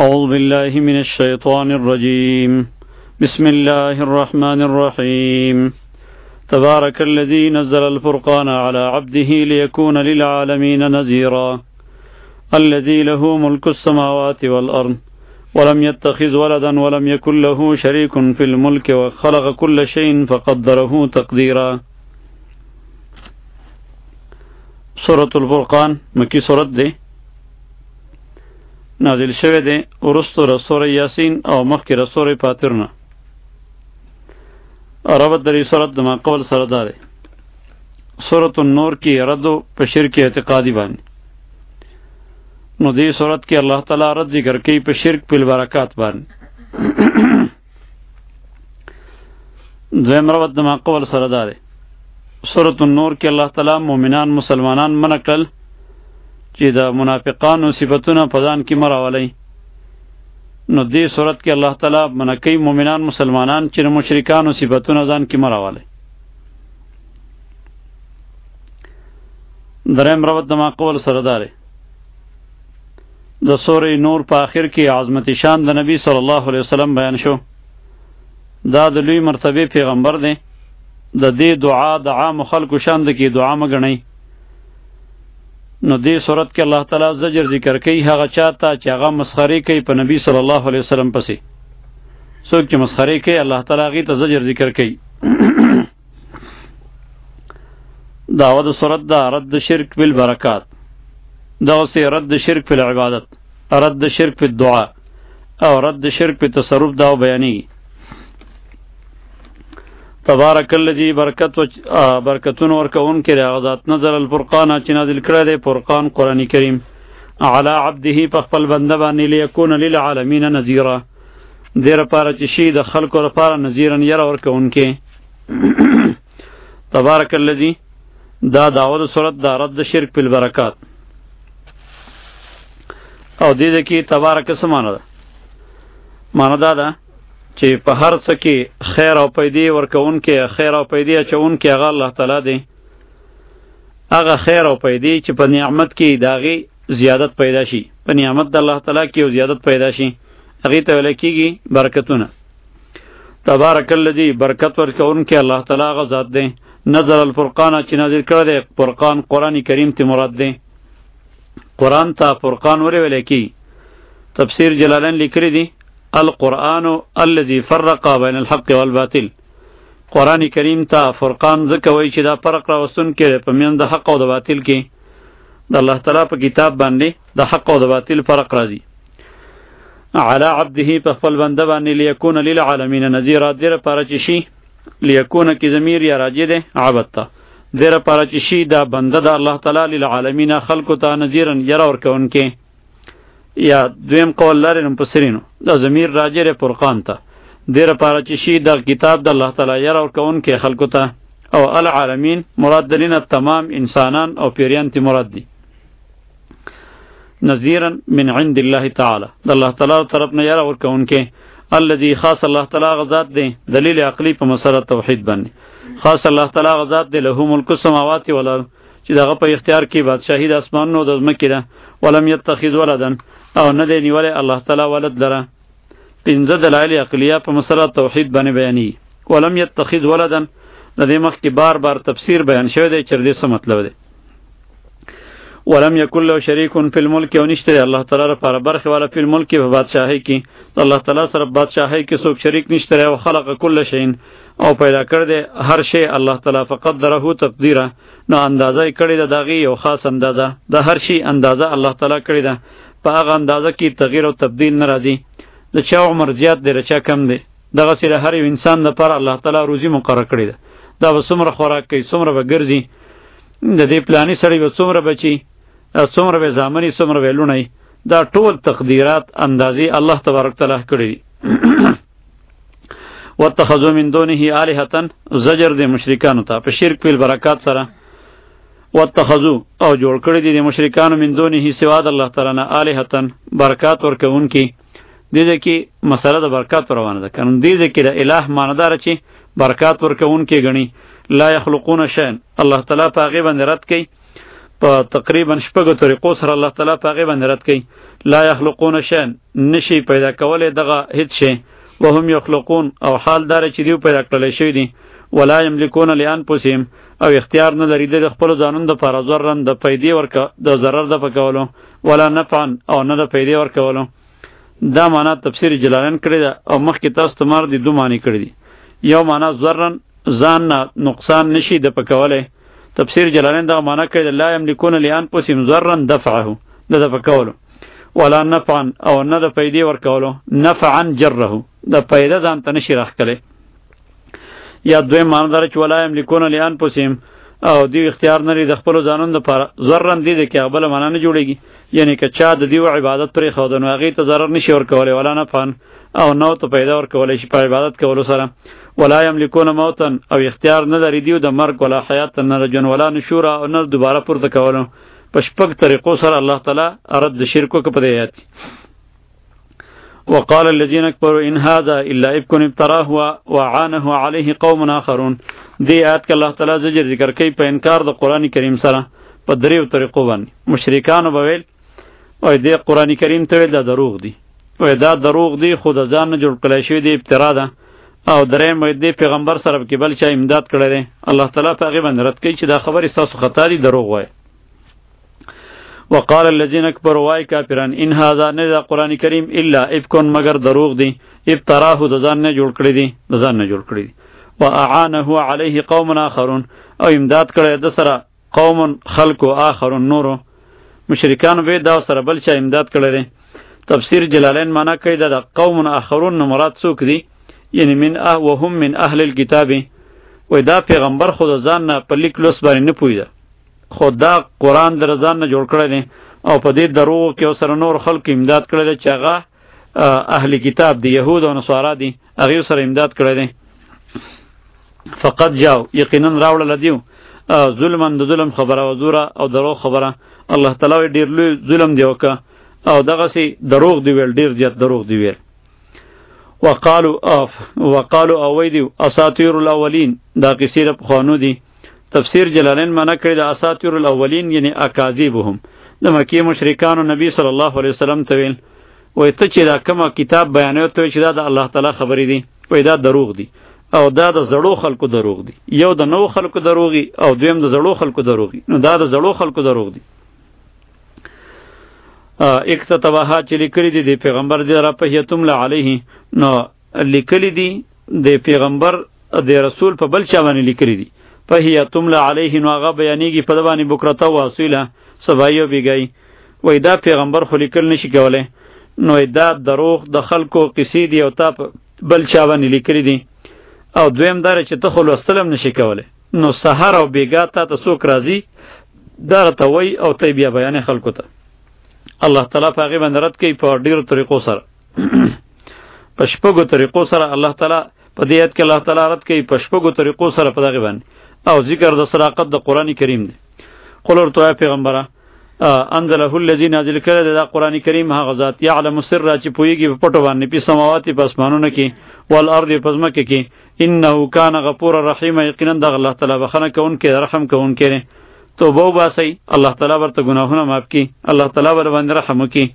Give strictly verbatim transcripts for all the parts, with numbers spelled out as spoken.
أعوذ بالله من الشيطان الرجيم بسم الله الرحمن الرحيم تبارك الذي نزل الفرقان على عبده ليكون للعالمين نذيرا الذي له ملك السماوات والأرض ولم يتخذ ولدا ولم يكن له شريك في الملك وخلق كل شيء فقدره تقديرا. سورة الفرقان مکی سورت دے نازل شوه ده ورستو رسول یاسین او مخی رسول پاترنا. ربط دری صورت دما قول سرداره. صورت النور کی ردو پشر کی اعتقادی بانی. نو دی صورت کی اللہ تعالی رد ذکر کی پشرک پل برکات بانی. دویم ربط دما قول سرداره. صورت النور کی اللہ تعالی مومنان مسلمانان منکل چې د منافقانو صفتونه په ځان کې مراولي. نو دې صورت کې الله تعالی منکې مؤمنان مسلمانان چې مشرکانو صفتونه ځان کې مراولي. دریم روایت د ما قول سردار د سورې نور په آخر کې عظمت شان د نبی صلی الله علیه وسلم بیان شو. دا د لوی مرتبه پیغمبر دی. د دې دعا د عام خلکو شان د کې دعا مګنئ. نو دې صورت کې الله تعالی زجر ذکر کوي هغه چاته چې هغه مسخري کوي په نبی صلی الله علیه وسلم پسې. څوک چې مسخري کوي الله تعالی هغې ته زجر ذکر کوي. دعوه د صورت دا رد شرک بالبرکات، دغسې رد شرک فی العبادت، رد شرک فی الدعا او رد شرک فی تصرف دا بیانېږي. تبارک الذی برکت و برکتون ورکون کې راغذات نزل الفرقان چې نازل کړی دی فرقان قرآن کریم علی عبده په خپل بنده باندې لیکون للعالمین نذیرا، دې لپاره چې شي د خلکو لپاره نذیرا یره ورکون کې. تبارک الذی دا دعوه د صورت دا رد شرک بالبرکات او دې دې کې تبارک څه معنی ده؟ معنی دا ده چې په هر څه کې خیر او پیدې ورکون کې خیر او پیدې اچون کې هغه الله تعالی دی. هغه خیر او پیدې چې په نعمت کې داغي زیادت پیدا شي، په نعمت د الله تعالی کې زیادت پیدا شي، هغه ته ویل کېږي برکتونه. تبارک الذی برکت ورکون کې الله تعالی هغه ذات دی. نزل الفرقان چې نازل کړی دی فرقان قرآن کریم ته مراد دی. قرآن ته فرقان ور ویل کېږي. تفسیر جلالین لیکلی دی القرآن الذي فرق بین الحق والباطل. قرآن کریم ته فرقان ځکه وایي چې دا فرق راوستون کې په میان د حق او د باطل کې د الله تعالی په کتاب باندې د حق او د باطل فرق راځي. علی عبده په خپل بنده باندې لیکون للعالمین نذیرا، دې لپاره چې شي لیکون کې ضمیر یا راجع دی عبد ته، دې لپاره چې شي دا بنده د الله تعالی للعالمین خلقو ته نذیرا یره ورکوونکی. یا دویم قول لري مفسرینو دا ضمیر راجع دی فرقان ته، دې لپاره چې شي دا کتاب د الله تعالی یره ورکوونکی خلقو ته. او العالمین مراد دلینه تمام انسانان او پیریان تی مراد دی. نذیرا من عند الله تعالی، د الله تعالی طرف نه یره ورکوونکی. الذي خاص الله تعالی غذات دی، دلیل عقلی په مسله توحید باندې. خاص الله تعالی غذات دی له ملک السماوات والارض چې دغه په اختیار کې بادشاہی د اسمانونو د ځمکې ده. ولم يتخذ ولدا او نه دی نیولی الله تعالی ولد لره. پنځه دلایل عقلیه په مسله توحید باندې بیانې. ولم يتخذ ولدا د دې مخکې بار بار تفسیر بیان شوی دی چې دې څه مطلب دی. ولم یکن له شریک فی الملک، او نشته الله تعالی لپاره برخه والا فی الملک په بادشاہی کې. الله تعالی سره بادشاہی کې څوک شریک نشته. او خلق کل شیء او پیدا کړ دې هر شی الله تعالی فقدره تقدیرا، نو اندازه کړی د داغي یو خاص اندازه د هر شی اندازه الله تعالی کړی ده. په هغه اندازه کې تغییر او تبدیل ناراضي. د چا عمر زیات دی رچا کم دی، دغه سره هر یو انسان لپاره الله تعالی روزي مقرر کړی ده. دا به څومره خوراک کوي، څومره به ګرځي، د دې پلاني سړی به څومره بچي، څومره به زامني، څومره به لونی، دا ټول تقدیرات اندازې الله تبارک تعالی کړی دي. واتخذوا من دونه آلهة، زجر د مشرکانو ته په شرک په برکات سره. واتخذوا او جوړ کړی دي د مشرکانو من دونه سوا د الله تعالی نه آلهة برکات ورکوونکي. دې دې کې مسله د برکات روانه ده. کنه دې دې کې د الہ معنی دار چې برکات ورکوونکي غني. لا یخلقون شیئا، الله تعالی په هغه باندې رد کوي په تقریبا شپږو طریقو سره الله تعالی په هغې باندې رد کوي. لا یخلقون شیئا، نشي پیدا کولی دغه هیڅ شی، وهم یخلقون، او حال داره چې دیو پیدا کړلی شوي دي. ولا یملکون لانفسهم، او اختیار نه لري د خپلو ځانونو دپاره ضرا د پیدې ورکه د ضرر د پکولو، ولا نفعا، او نه د پیدې ورکولو. دا معنا تفسیر جلالین کړی ده او مخکې تاسو ته مار دي دو معنی کړی دي. یو معنا ضرا ځان نه نقصان نشي د پکولی، تفسیر جلالین دغه معنا کړی ده لا یملکون لانفسهم ضرا دفعه، د د پکولو، ولا نفعا، او نه د پیدې ورکولو، نفعا جره، د پیده ځان ته نشي راښکلی. یا دویم معنا داره چې ولا یملکون لانفسهم، او دیو اختیار نری د خپلو ځانونو دپاره ضرا دې ده کې هغه بله معنا نه جوړېږي، یعنی که چا د دیو عبادت پرېښوده نو هغې ته ضرر نشي ورکولی، ولا نفعا، او نو ته پیدا ورکولی شي په عبادت کولو سره. ولا یملکون موتا، او اختیار نه لري دیو د مرګ، ولا حیات، نه د ژوند، ولا نشورا، او نه دوباره پورته کولو. په شپږ طریقو سره الله تعالی رد د شرک وکړه په دې آیات کې. وقال الذين كفروا ان هذا الا افك افتراه وعانه عليه قوم اخرون. دې آیات کې الله تعالی زجر ذکر کوي په انکار د قرآن کریم سره په دریو طریقو باندې. مشرکانو به ویل وای دې قرآن کریم ته ویل دا دروغ دی، وای دا دروغ دی، خو د ځان نه جوړ کړی شوی دی، افترا ده. او دریم وای دې پیغمبر سره کې بل چا امداد کړی دی. الله تعالی په هغې باندې رد کوي چې دا خبرې ستاسو خطا دي، دروغ وایي. وقال الذين كفروا واي كافرون ان هذا نه قرآن کریم الا افکون مگر دروغ دی، افتراه د ځان نه جوړ کړی دی، د ځان نه جوړ کړی دی. واعانه عليه قوم اخرون، او امداد کړی د سره قوم خلق اخرون نورو، مشرکان به دا سره بل چا امداد کړی دی. تفسیر جلالین معنا کوي دا قوم اخرون مراد څوک دی، یعنی من اه وهم من اهل الكتاب. وای دا پیغمبر خود ځان نه په لیک لوس باندې نه پویده، خود دا قرآن در ځان نه جوړ کړی دی، او په دې دروغ کې سره نور خلق امداد کړی دی چې هغه اهل کتاب دی، یهود او نصارا دی، هغې سره امداد کړی دی. فقط جاو، یقینا راوړله دیو ظلما د ظلم خبره، و زوره، او دروغ خبره. الله تعالی ډېر لوی ظلم دی وکړه، او دغسې دروغ دی ویل، ډېر زیات دروغ دی ویل. وقالو اف وقالو او وی دیو اساطیر الاولین، دا قصې د پخوانو دي. تفسیر جلالین معنا کړی د اساطیر الاولین یعنی اکاذیبهم، د مکی مشرکانو نبی صلی الله علیه وسلم ته ویل وای ته چې دا کومه کتاب بیانوي ته چې دا د الله تعالی خبرې دي، وای دا دروغ دي، او دا د زړو خلکو دروغ دي. یو د نو خلکو دروغي، او دویم د زړو خلکو دروغي. نو دا د زړو خلکو دروغ دي. اکتتبها چې لیکلي دي د پیغمبر دی را په هیتم له علیه، نو لیکلي دي د پیغمبر د رسول په بل چا باندې لیکلي دي. فهي تملا علیه، نو هغه بیانېږي په ده باندې بکرته و اصیله، سبایي او بیګایي. وایي دا پیغمبر خو لیکل نشي کولی، نو دا دروغ د خلکو قصې دي او تا په بل چا باندې لیکلي دي. او دویم دا چې ته خو لوستل هم نشي کولی، نو سحر او بیګا تا ته څوک راځي دا راته وایي او ته بیا بیانې خلکو ته. الله تعالی په هغې باندې رد کوي په ډېرو طریقو سره، په شپږو طریقو سره الله تعالی په دې آیت کې الله تعالی رد کوي په شپږو طریقو سره په دغې باندې، او ذکر د صداقت د قرآن کریم دی. قل ورته وایه پیغمبره انزله الذي نازل کړی دی دا قرآن کریم هغه ذات یعلم السر چې پوهېږي په پټو باندې په سماوات په اسمانونو کې والارض په ځمکه کې، انه کان غفور رحیم، یقینا دغه الله تعالی بخښنه کوونکی رحم کوونکی دی. توبه وباسئ، الله تعالی ورته ګناهونه معاف کړي، الله تعالی ور باندې رحم وکړي.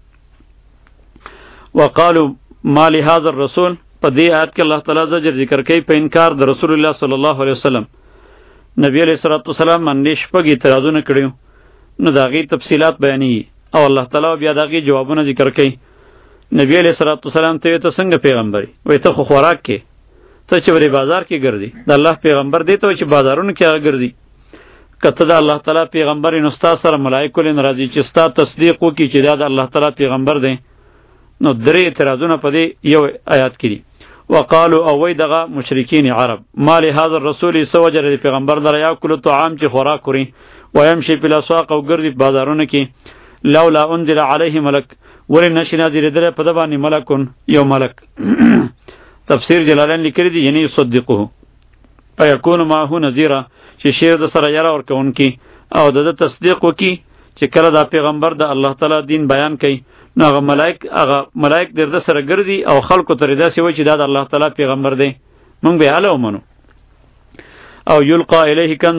وقالو ما لهذا الرسول، په دې آیت کې الله تعالی زجر ذکر کوي په انکار د رسول الله صلی الله علیه وسلم. نبی علیہ الصلوۃ والسلام باندې شپږ اعتراضونه کړي، نو د هغې تفصیلات بیانېږي او الله تعالی بیا د هغې جوابونه ذکر کوي. نبی علیہ الصلوۃ والسلام ته ته څنګه پیغمبري؟ وایي ته خو خوراک کې، ته چې ورې بازار کې ګرځي، د الله پیغمبر دی ته چې بازارونو کې هغه ګرځي. که ته د الله تعالی پیغمبر نو ستا سره ملایکو لین راځي چې ستا تصدیق وکړي چې دا د الله تعالی پیغمبر دی. نو درې اعتراضونه په دې یو آیات کې دي. وقالو او وی دغه مشرکین عرب ما لهذا الرسول سوجر دی پیغمبر در یاکل طعام چې خوراک خوري، ويمشي فی الاسواق او ګرځي بازارونه کې، لولا انزل علیه ملک، ولې نشي نازلېدلی په ده باندې ملکون یو ملک. تفسیر جلالین لیکلی دی یعنی یصدقه فیکون معه نذیرا، چې شیر د سره یاره ورکوونکي او د ده تصدیق وکړي چې کله دا پیغمبر د الله تعالی دین بیان کوي، نو هغه ملائک هغه ملائک در د سره ګرځي او خلکو ته داسې وایي چې دا د الله تعالی پیغمبر دی، موږ به هله ومنو. او یلقا الیه کنزن،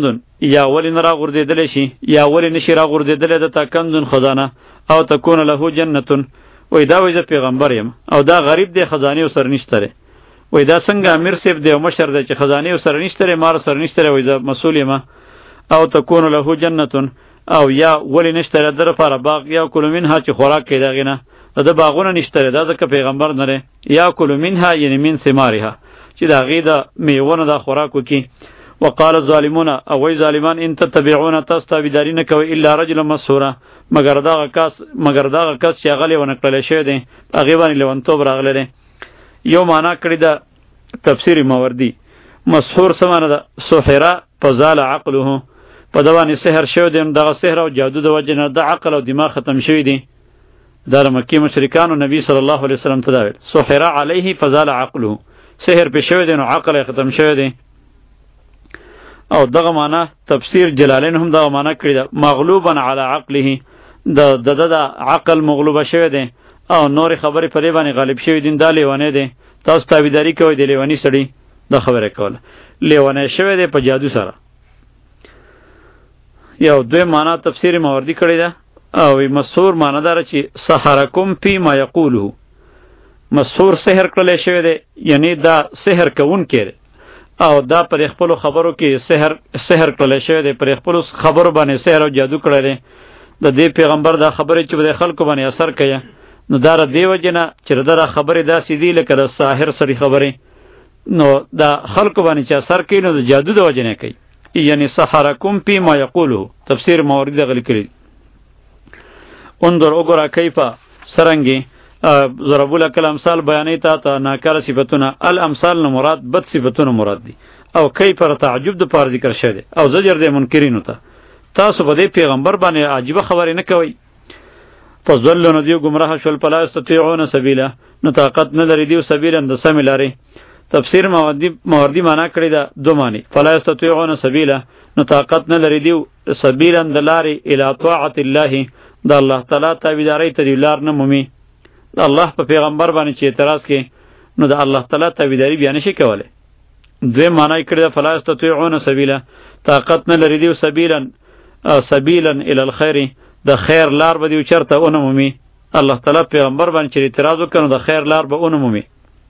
یا ولی نه راغورځېدلی شي یا ولی نشي راغورځېدلی دته کنزن خزانه او تکون له جنتون وای دا وای زه پیغمبر یم او دا غریب دی خزانې ورسره نشته دی وای دا څنګه امیر صاحب دی او مشر دی چې خزانې ورسره نشته دی ما سره نشته دی وای زه مسؤل یم او تکون له جنتون او یا ولی نشته دی در لپاره باغ یا کلو منها چې خوراک کوي د هغې نه د ده باغونه نشته دی دا ځکه پیغمبر نه دی یا کلو منها یعنی من ثمارها چې د هغې د میوونه دا خوراک وکړي وقال الظالمون او وی ظالمان ان تتبعون تاسو تابعداري نه کوئ الا رجلا مسحورا مگر دغه کس مگر دغه کس چې هغه لیونه کړلی شوی دی هغې باندې لیونتوب راغلی دی یو معنا کړې ده تفسیر ماوردي مسحور څه معنا ده سحره فزال عقله په ده باندې سحر شوی دی دغه سحر او جادو د وجې نه د عقل او دماغ ختم شوی دی دا د مکې مشرکانو نبی صلی الله علیه وسلم ته دا ویل سحره علیه فزال عقله سحر پې شوی دی نو عقل یې ختم شوی دی او دغه معنا تفسیر جلالین هم دغه معنا کړی ده مغلوبا علی عقله د د د عقل مغلوبه شوی دی او نور خبرې په دې باندې غالب شوی دي دا لیونی دی تاسو تابعداري کوئ د لیونی سړي دا خبره کوله لیونی شوی دی په جادو سره یو دوی معنا تفسیر ماوردی کړی ده او مسحور معنا دار چې سحرکم فی ما یقوله مسحور سحر کړلی شوی دی یعنی دا سحر کوونکی دی او دا پر خپل خبرو کې سحر سحر کړل شوی دی پر خپل خبرو باندې سحر او جادو کړی دی د دې پیغمبر دا خبرې چې د خلکو باندې اثر کوي نو دا ر دیو جنا چې دا خبرې دا سیدی لکه د ساحر سړي خبرې نو دا خلکو باندې چې اثر کوي نو د جادو د وجه نه کوي یعنی سحرکم فی ما یقوله تفسیر ماوردی غلی کړی انظر وګوره کیفه سرنګي ضرب لك الامثال بیانې تا ته ناکاره صفتونه الامثال نه مراد بد صفتونه مراد دي او کیف پر تعجب د پار ذکر شوی دی او زجر د منکرینو ته تاسو به د پیغمبر باندې عجیب خبرې نه کوي فضلوا ندیو گمراه شول پلا استطيعون سبیلا نو طاقت نه لري دیو سبیلا د سم لري تفسیر ماوردی ماوردی معنا کړی دا دو معنی فلا استطيعون سبیلا نو طاقت نه لري دیو سبیلا د لاري الی طاعت الله د الله تعالی تابعداري ته دی لار نه مومي د الله په پیغمبر باندې چې اعتراض کوي نو د الله تعالی تابعداري بیا نشي کولی دوی معنی کړی دا فلا استطيعون سبیلا طاقت نه لري دیو سبیلا سبیلا الی الخير د خیر لار به دیو چرته اون مومي الله تعالی پیغمبر باندې چې اعتراض وکړي د خیر لار به اون مومي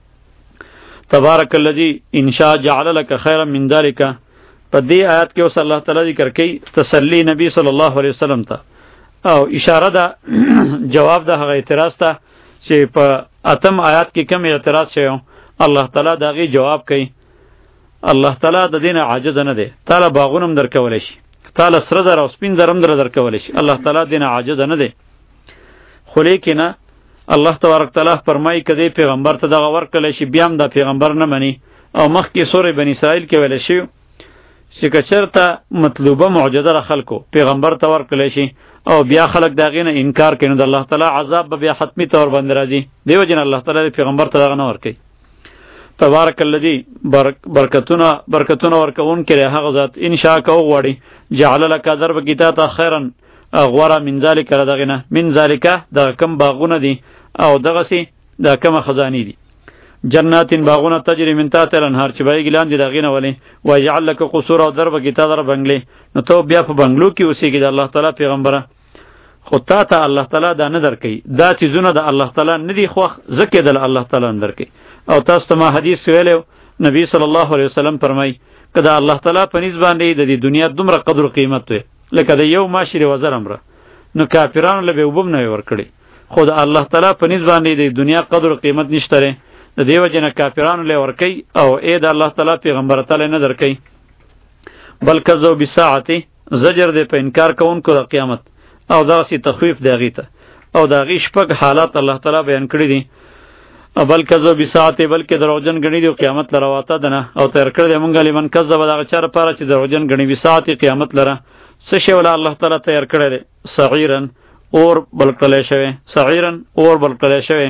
تبارک الذی ان شاء جعل لك خيرا من ذلك په دې آیات کې اوس الله تعالی ذکر کوي تسلی نبی صلی الله علیه وسلم ته او اشاره ده جواب ده هغه اعتراض ته چې په اتم آیات کې کوم اعتراض شوی الله تعالی دغه جواب کوي الله تعالی د دین عاجز نه دی تعالی باغونم درکول شي تعالی سره در او سپین درم در درکول شي الله تعالی دین عاجز نه دی خو لیکنه الله تبارک تعالی فرمایي کدی پیغمبر ته دغه ورکړل شي بیا هم د پیغمبر نه مني او مخکې سورې بنی اسرائیل کې ویل شي چې کچرته مطلوبه معجزه خلکو پیغمبر ته ورکړل شي او بیا خلک داغې نه انکار کوي نو د الله تعالی عذاب به بیا حتمی طور باندې راځي دیو جن الله تعالی پیغمبر ته دغه نه ورکوي تبارک الذی برکتونه برکتونه ورکون کړي هغه ذات ان شاء کو غواړي جعل لك ضرب کتاب خیرا غورا من ذلک دغه نه من ذلک د کم باغونه دي او دغه سي د کم خزانی دي جناتین باغونه تجری من تحت الانهار چې بای ګلان دي دغه نه ولي و يجعل لك قصور او ضرب کتاب در بنگلې نو ته بیا په بنگلو کې اوسېږي د الله تعالی پیغمبره خو تا ته الله تعالی دا نه درکې دا چیزونه د الله تعالی نه دي خو ځکه د الله تعالی نه درکې او تاسو ته ما حدیث ویلو نبی صلی الله علیه وسلم فرمای کدا الله تعالی په نسبت باندې د دې دنیا دومره قدر او قیمت وي لکه د یو ماشری وزر امره نو کافرانو له به وبم نه ورکړي خو د الله تعالی په نسبت باندې د دنیا قدر او قیمت نشته د دیو جن کافرانو له ورکی او اې د الله تعالی پیغمبر تعالی نه درکې بلکې ذو بساعته زجر دې په انکار کوونکو د قیامت او دغه تخویف دیږي ته او دغه شپږ حالات الله تعالی بیان کړی دي بلکې ذو بساعته بلکې دروژن غنی دی قیامت لره واته دنه او تر کړ دې مونږه لمن کذب دغه چر پاره چې دروژن غنی بساعته قیامت لره څه شی ول الله تعالی تیار کړی دی صغیرن اور بلکله شوی صغیرن اور بلکله شوی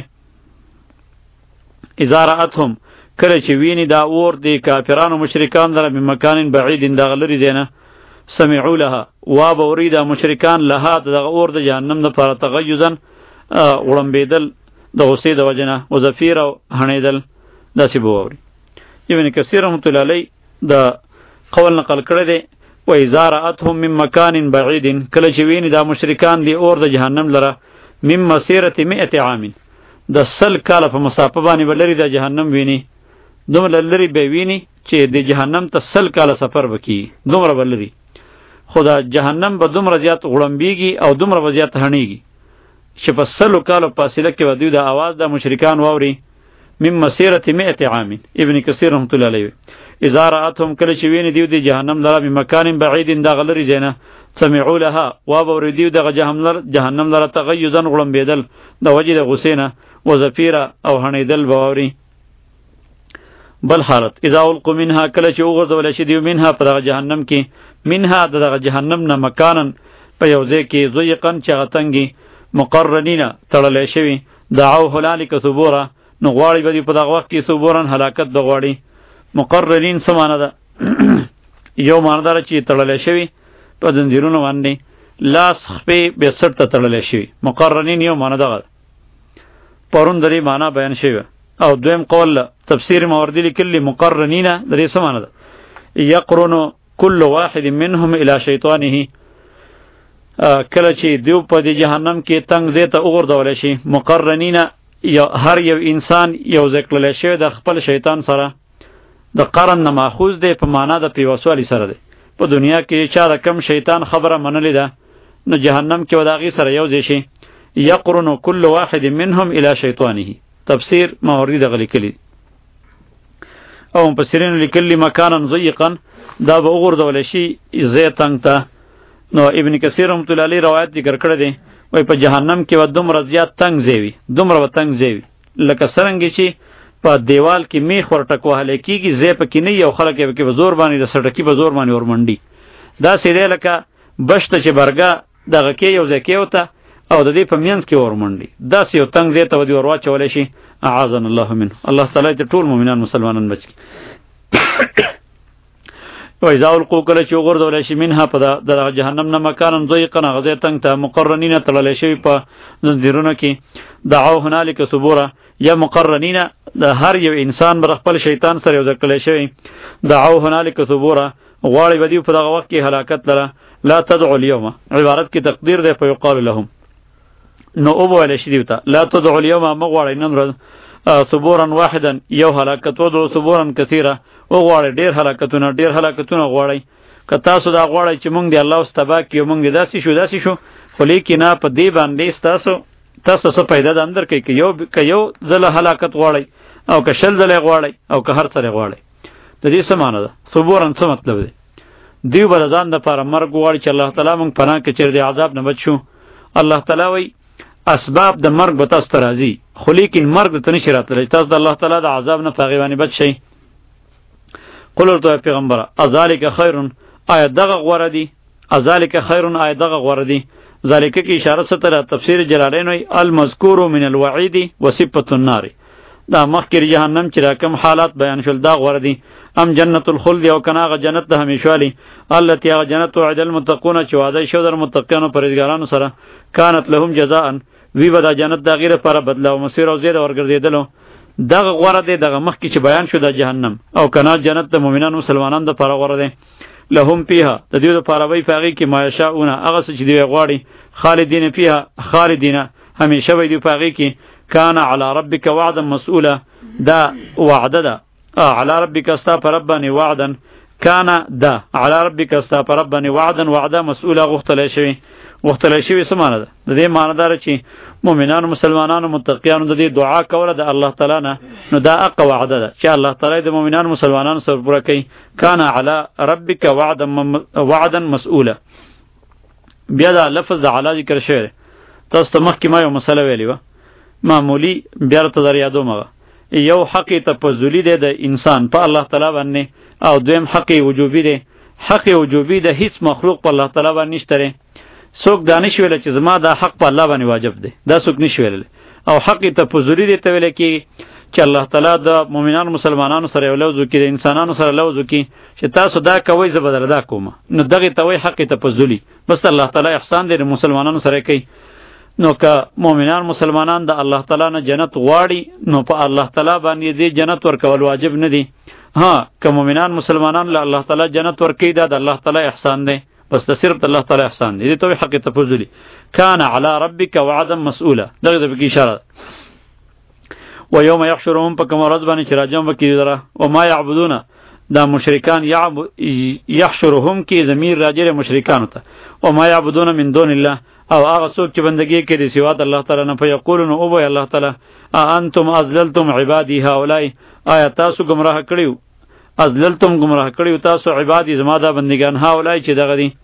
ازاراتهم کله چې ویني دا اور دی کافرانو مشرکان دره په مکان بعید دغه لري دینه سمعوا لها وا بورید مشرکان لها دغه اور د جهنم نه پر تغیزن وړمبیدل د غصې د وجنه او زفیر او هنیدل داسې بووري ابن کثیر رحمت الله علی د قول نقل کړی دی و اذا رأتهم من مکان بعید کله چې ویني دا مشرکان دی اور د جهنم لره من مسیرة مئة عام د سل کاله په مسافه باندې ولري د جهنم ویني دومره لري به ویني چې د جهنم ته سل کاله سفر وکي دومره ولري خدا جهنم به دومره زیات غړمبيږي او دومره زیات هنيږي چې په سلو کالو فاصله کې ودی د आवाज د مشرکان واوري من مسیرة مئة عام ابن کثیر رحمت الله علیه اذا رأتهم کله چې ویني دیو د جهنم لره په مکان بعید د غلری زینه سمعوا لها وابور دیو د جهنم لره جهنم لره تغیزا غړمبیدل د وجه د غسینه و زفیره او هنیدل باوري بل حالت اذا القوا منها کله چې وغورځول شي دیو منها پر جهنم کې منها دغه جهنم نه مکانن په یو ځای کې ضيقن چغتنګي مقرنین تړلې شوی دعو هنالک ثبورا نو غواړي به په دغه وخت کې ثبورن هلاکت بغواړي مقرنین سمانه ده یو ماندار چې تړلې شوی په زنجیرونو باندې لاس خپې به سر ته تړلې شوی مقرنین یو معنی ده پرون درې معنی بیان شوی او دویم قول تفسیر ماوردی لیکلی مقرنین درې سمانه ده یقرن كل واحد منهم الى شیطانه کله چې دیو په دی جهنم کې تنگ زیته وګرځول شي مقرنین یا هر یو انسان یو ذکر شوی د خپل شیطان سره د قرن نه ماخوذ دی په معنا د پیوسوالی سره دی په دنیا کې چې دا کم شیطان خبره منلې ده نو جهنم کې وداغي سره یو ځای شي یقرن كل واحد منهم الى شیطانه تفسیر ماوردی دغه لیکلی او مفسرین لیکلی مکانا ضيقا دا به وګرځول شي زی تنگ ته نو ابن کثیر رحمت الله علیه روایت ذکر کړی دی وای په جهنم کې و دومره زیات تنگ زیوی دومره و تنگ زیوی لکه څنګه چې په دیوال کې میخ ورټک وهل کېږي زی په کې نه یو خلک یې په زور باندې د سړکی په زور باندې ورمنډي دا سیده لکه بشته چې برګه دغه کې یو ځکه وته او د دې په مینس کې ورمنډي دا یو تنگ زی ته ودی ورواچول شي اعاذنا الله منه الله تعالی ته ټول مؤمنان مسلمانان بچي و اذا القوا کله چې وګرځول شي منها په د جهنم نه مکانن ضيقا غزه تنگ ته مقرنین تړل شي په زنجیرونو کې دعو هنالک ثبورا یا مقرنین د هر یو انسان بر خپل شیطان سره یو ځکل شي دعو هنالک ثبورا غواړي بدی په دغه وخت کې هلاکت لره لا تدعوا اليوم عبارت کې تقدیر ده په یقال لهم نو او بوله شي دیوتا لا تدعوا اليوم مغواړي نن ورځ ثبورا واحدا یو هلاکت ودو ثبورا کثیره او غواړي ډیر هلاکتونه ډیر هلاکتونه غواړي که تاسو دا غواړئ چې مونږ دی الله واستبا کیو مونږ داسې شو داسې شو خو لیکن په دې باندې تاسو تاسو څه پیدا د اندر کوي که یو که یو ځله هلاکت غواړئ او که شل ځله غواړئ او که هر څه غواړئ د دې څه معنی ده ثبورا څه مطلب دی دیو بل ځان د لپاره مرګ غواړي چې الله تعالی مونږ پناه کې چر دی عذاب نه بچو الله تعالی وای اسباب د مرګ به تاسو راځي خو لیکن مرګ ته نشي راتلی تاسو د الله تعالی د عذاب نه پاغیوانی بچ شئ قل ورته پیغمبره ذالک خیر آیا دغه غوړه دی ذالک خیر آیا دغه غوړه دی ذالک کی اشاره ستره تفسیر جلالین وی المذکور من الوعید وصفه النار دا مخکې جهنم چې راکم حالات بیان شول دا غوړه دی ام جنت الخلد او کناغه جنت د همیشوالی التي هغه جنت وعد المتقون چې وعده شو در متقینو پرهیزګارانو سره کانت لهم جزاء وی ودا جنت د غیره پر بدله او مسیر او زیاده ورګرځیدلو دغه غوړه دی دغه مخکې چې بیان شو د جهنم او کنا جنت د مؤمنانو مسلمانانو د پر غوړه دی لهم فيها د دې لپاره وی فقې کې ما یشاؤون هغه څه چې دی غواړي خالدین فيها خالدین همیشه وی دی فقې کې کان علی ربک وعدا مسئولا دا وعده ده علی ربک استغفر ربانی وعدا کان دا علی ربک استغفر ربانی وعدا وعده مسئولا غختل شوی غختل شوی سمانه ده د دې معنی دار چې مؤمنانو مسلمانانو متقیانو د دې دعا کوله د الله تعالی نه نو دا اقوا وعده ده چې الله تعالی د مؤمنانو مسلمانانو سره پوره کوي کان علی ربک وعدا وعدا مسئولا بیا دا لفظ د علی ذکر شوی تاسو مخکې ما یو مسله ویلی و معمولی بیا ته در یادو مغه یو حق تپزلی دی د انسان په الله تعالی باندې او دویم حق وجوبی دی حق وجوبی د هیڅ مخلوق په الله تعالی باندې نشته څوک دانش ویل چې زما دا حق په الله باندې واجب دی دا څوک نشي ویل او حق تپزلی دی ته ویل کی چې الله تعالی د مؤمنانو مسلمانانو سره یو لوځو کې د انسانانو سره لوځو کې چې تاسو دا کوي زه بدل دا کوم نو دغه ته وی حق تپزلی بس الله تعالی احسان دی مسلمانانو سره کوي نو که مؤمنان مسلمانان د الله تعالی نه جنت غواړي نو په الله تعالی باندې دې جنت ورکول واجب نه دي. ها که مؤمنان مسلمانان له الله تعالی جنت ورکړي دا د الله تعالی احسان دی، بس ته صرف د الله تعالی احسان دی. دې ته حق تفضلی کان علی ربک وعدا مسئولا، دغه د بکی اشاره. و یوم یحشرهم په کوم ورځ باندې چې راجم وکړي دره او ما یعبدون دا مشرکان یعب یحشرهم کی ضمیر راجر مشرکان ته او ما یعبدون من دون الله او هغه څوک چې بندگی کوي سوا د الله تعالی نه فیقولون او به الله تعالی انتم ازللتم عبادی هؤلاء، آیا تاسو گمراه کړیو ازللتم گمراه کړیو تاسو عبادی زما دا بندگان هؤلاء چې دغه دي.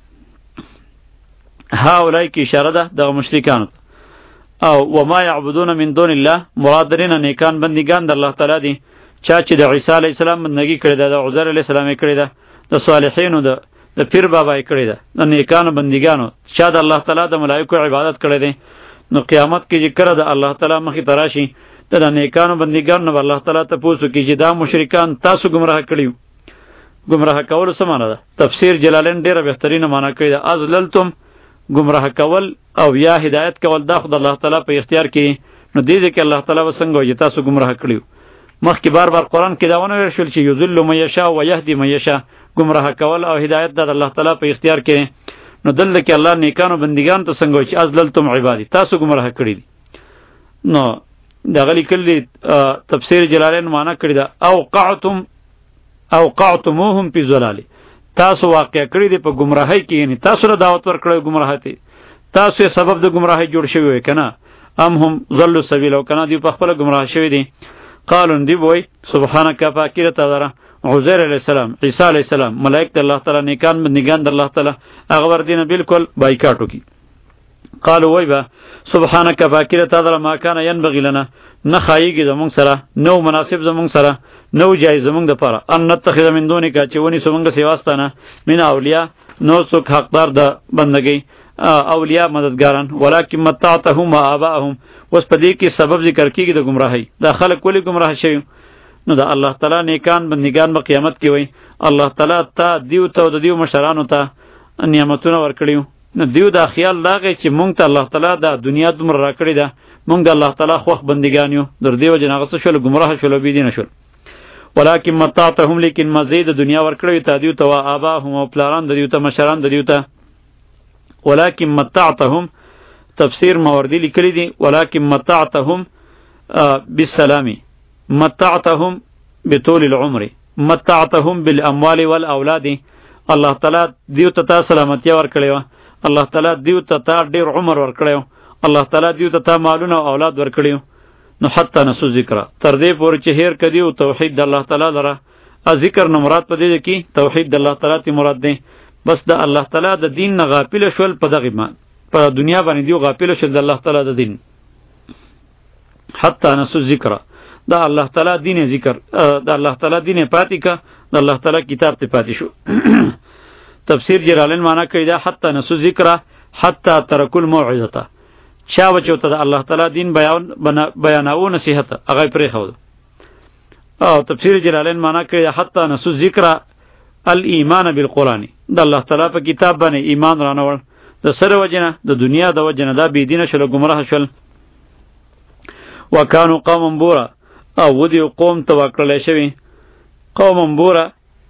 هؤلاء کی اشاره ده د مشرکان او و ما یعبدون من دون الله مراد درینه نیکان بندگان د الله تعالی دي. چا چې د عیسی علی السلام بندگی کړی ده، د عزیر علی السلام کړی ده، د صالحینو ده، د پیر بابا کړی ده، د نیکانو بندگانو چا د الله تعالی د ملائکو عبادت کړی ده، نو قیامت کې چې کړه د الله تعالی مخې ته راشي د نیکانو بندگانو الله تعالی ته پوښتنه کوي چې دا مشرکان تاسو گمراه کړیو. گمراه کول څه معنی ده؟ تفسیر جلالین ډیره بهترینه معنی کوي ده ازللتم گمراه کول او یا هدایت کول دا خود الله تعالی په اختیار کې. نو دې ځکه الله تعالی وسنګ وي تاسو گمراه کړیو. مخکې بار بار قرآن کې دا ونه ویل شول چې یذل من یشاء و یهدی من یشاء، گمراه کول او هدایت د الله تعالی په اختیار کې. نو دلته کې الله نیکانو بندگان ته څنګه چې ازللتم عبادی تاسو گمراه کړی دي. نو دا غلی کلی تفسیر جلالین معنی کړی دا اوقعتم اوقعتموهم فی ضلال، تاسو واقع کړی دي په گمراهی کې، یعنی تاسو له دعوت ورکړی گمراهی ته، تاسو سبب د گمراهی جوړ شوی وي کنه. ام هم ضلوا سبیل او کنه دی په خپل گمراه شوی دي. قالون دی وای سبحانك پاکیره تعالی عزیر علیہ السلام عیسی علیہ السلام ملائکه الله تعالی نیکان بندگان د الله تعالی هغه ور دینه بالکل بایکاټو کی. قالوا وای با سبحانك پاکیره تعالی ما کان ينبغي لنا نخایږي زمون سره نو مناسب زمون سره نو جایز زمون د پاره ان نتخذ من دونک چونی سمنګ سیواستانه من اولیاء نو څوک حقدار د بندگی اولیاء مددګاران ولکن متعتهم و آباءهم. اوس په دې کې سبب ذکر کیږي د گمراهی، دا خلک ولی گمراه شوی. نو دا الله تعالی نیکان بندگان په قیامت کې وای الله تعالی ته دیو ته د دیو مشرانو ته نعمتونه ورکړیو. نو دیو دا خیال لاغې چې مونږ ته الله تعالی دا دنیا دومره راکړی ده، مونږ د الله تعالی خوښ بندگان یو، در دیو جناغه شول گمراه شول بی دین شول. ولکن متعتهم لیکن مزید دنیا ورکړی ته دیو ته وا آباهم او پلاران د دیو ته مشران د دیو ته. ولکن متعتهم تفسیر ماوردی لیکلی دی ولکن متعتهم بالسلام، متعتهم بطول العمر، متعتهم بالاموال والاولاد. الله تعالی دیو ته سلامتی ورکړیو، الله تعالی دیو ته ډیر عمر ورکړیو، الله تعالی دیو ته مالونه او اولاد ورکړیو. نو حتی نسو ذکر تر دې پورې چې هیر کدیو توحید د الله تعالی لره. ا ذکر نو مراد پدې کې توحید د الله تعالی تی مراد دی. بس د الله تعالی د دین نه غافل شول په دغه ما په دنیا باندې دیو غافل شول د الله تعالی د دین. حتی نسو ذکر دا الله تعالی دین ذکر د الله تعالی دین پاتې کا د الله تعالی کتاب ته پاتې شو. تفسیر جلالین معنی کوي دا حتی نسو ذکر حتی ترکل موعظه، چا بچو ته د الله تعالی دین بیان بیاناو نصیحت هغه پرې خو. او تفسیر جلالین معنی کوي حتی نسو ذکر الایمان بالقران، د الله تعالی په کتاب باندې ایمان رانول د سره وجنه د دنیا د وجنه دا بی دینه شل گمراه شول. وکانو قوم بورا او ودی قوم توکل شوی قوم بورا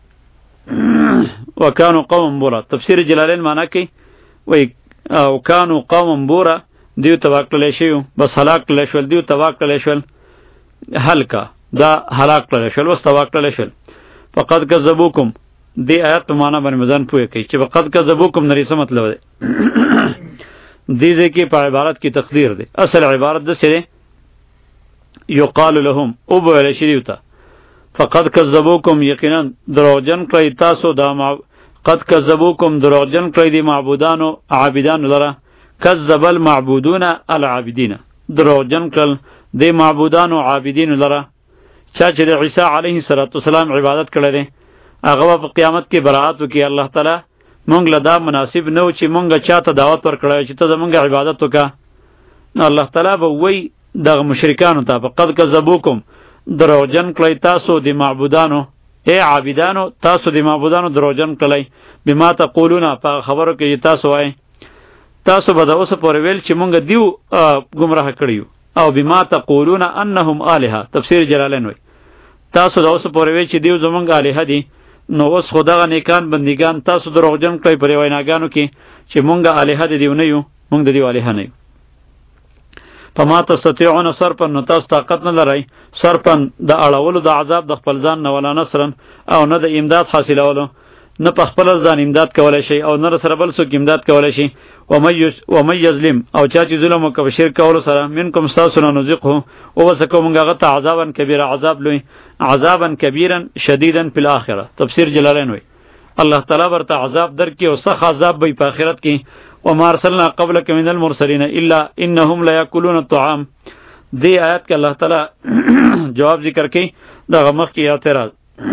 وکانو قوم بورا. تفسیر جلالین معنی کوي وای او کانو قوم بورا دیو توکل شوی بس هلاک کړل شول، دیو توکل شول هلکا دا هلاک کړل شول وس توکل شول. فقط کذبوکم دی آیات په معنا باندې مزان پوهه کوي چې فقط کذبوکم نری څه مطلب دی. دې ځکه په عبارت کې تقدیر دی، اصل عبارت د سره یقال لهم او بوله شریوتا فقد کذبوکم یقینا دروغجن کړی تاسو دا مع... قد کذبوکم دروغجن کړی دی معبودانو عابدانو لره. کذب المعبودون العابدین، دروغجن کړل دی معبودانو عابدین لره. چا چې د عیسی علیه السلام عبادت کړی دی هغه په قیامت کې برائت وکي الله تعالی مونږ له دا مناسب نه و چې مونږ چاته دعوت ورکړی چې ته زمونږ عبادت وکړه. نو الله تعالی به وی دغه مشرکانو ته فقد کذبوکم دروغجن کړی تاسو د معبودانو اے عابدانو تاسو د معبودانو دروغجن کړی بما تقولون په خبرو کې تاسو وای تاسو به د اوسه پورې ویل چې مونږ دیو گمراه کړیو او بما تقولون انهم الها. تفسیر جلالین وای تاسو د اوسه پورې ویل چې دیو زمونږ الها دي، نو اوس خدغه نیکان بندگان تاسو دروغجن کړئ پر ویناګانو کې چې مونږ الها دي دیو نه یو، مونږ د دیو الها نه یو. فما تستطيعون صرفا، نو تاسو طاقت نه لرئ صرفا د اړولو د عذاب د خپل ځان نه، ولا نصرا او نه د امداد حاصلولو، نه په خپل ځان امداد کولای شي او نه سره بل څوک امداد کولای شي. ومن یظلم او چا چې ظلم وکړي شرک کولو سره منکم تاسو نه نذقه او وسکو مونږ هغه ته عذابا کبیره، عذاب لوی، عذابا کبیرا شدیدا فی الاخره. تفسیر جلالین وی الله تعالی ورته عذاب درکې او سخت عذاب به په آخرت کې. وما ارسلنا قبلك من المرسلين الا انهم ليأكلون الطعام. دی آیات کې الله تعالی جواب ذکر کوي دغه مخ کې اعتراض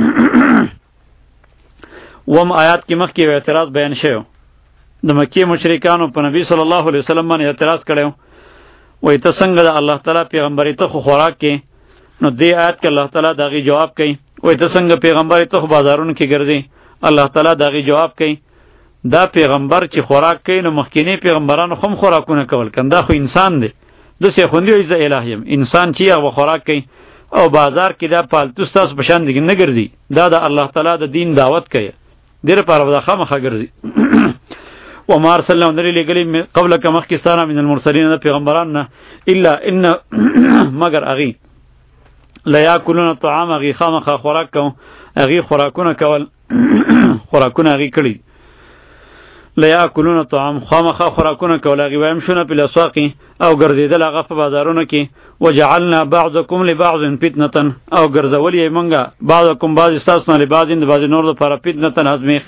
وم آیات کې مخ کې اعتراض بیان شوی د مکی مشرکانو په نبی صلی الله علیه وسلم باندې اعتراض کړو. وای ته څنګه د الله تعالی پیغمبري ته خو خوراک کې؟ نو دی آیات کې الله تعالی دغه جواب کوي. وای ته څنګه پیغمبري ته بازارونو کې ګرځي؟ الله تعالی دغه جواب کوي دا پیغمبر چې خوراک کوي نو مخکینی پیغمبرانو هم خوراکونه کول کنده، خو انسان دی دسه خوندي وي زه الهیم انسان چې هغه خوراک کوي او بازار کې دا پالتو ستاس بشان دی نه ګرځي، دا د الله تعالی د دین دعوت کوي ډیر پر ودا خامخه ګرځي. و ما ارسلنا من لګلی قبل کما مخکستانه من المرسلین پیغمبران نه الا ان مگر اغي لا یاکلون الطعام، اغي خامخه خوراک کوي، اغي خوراکونه کول خوراکونه اغي کړي. لا یاکلون الطعام خامخه خوراکونه کول، اغي ويمشون په الاسواق او ګرځیدل هغه په بازارونو کې. وجعلنا بعضکم لبعض فتنه، او ګرځولې مونږه بعضکم بعض استاسو نه لبعض د بعض نور لپاره فتنه ازمیخ.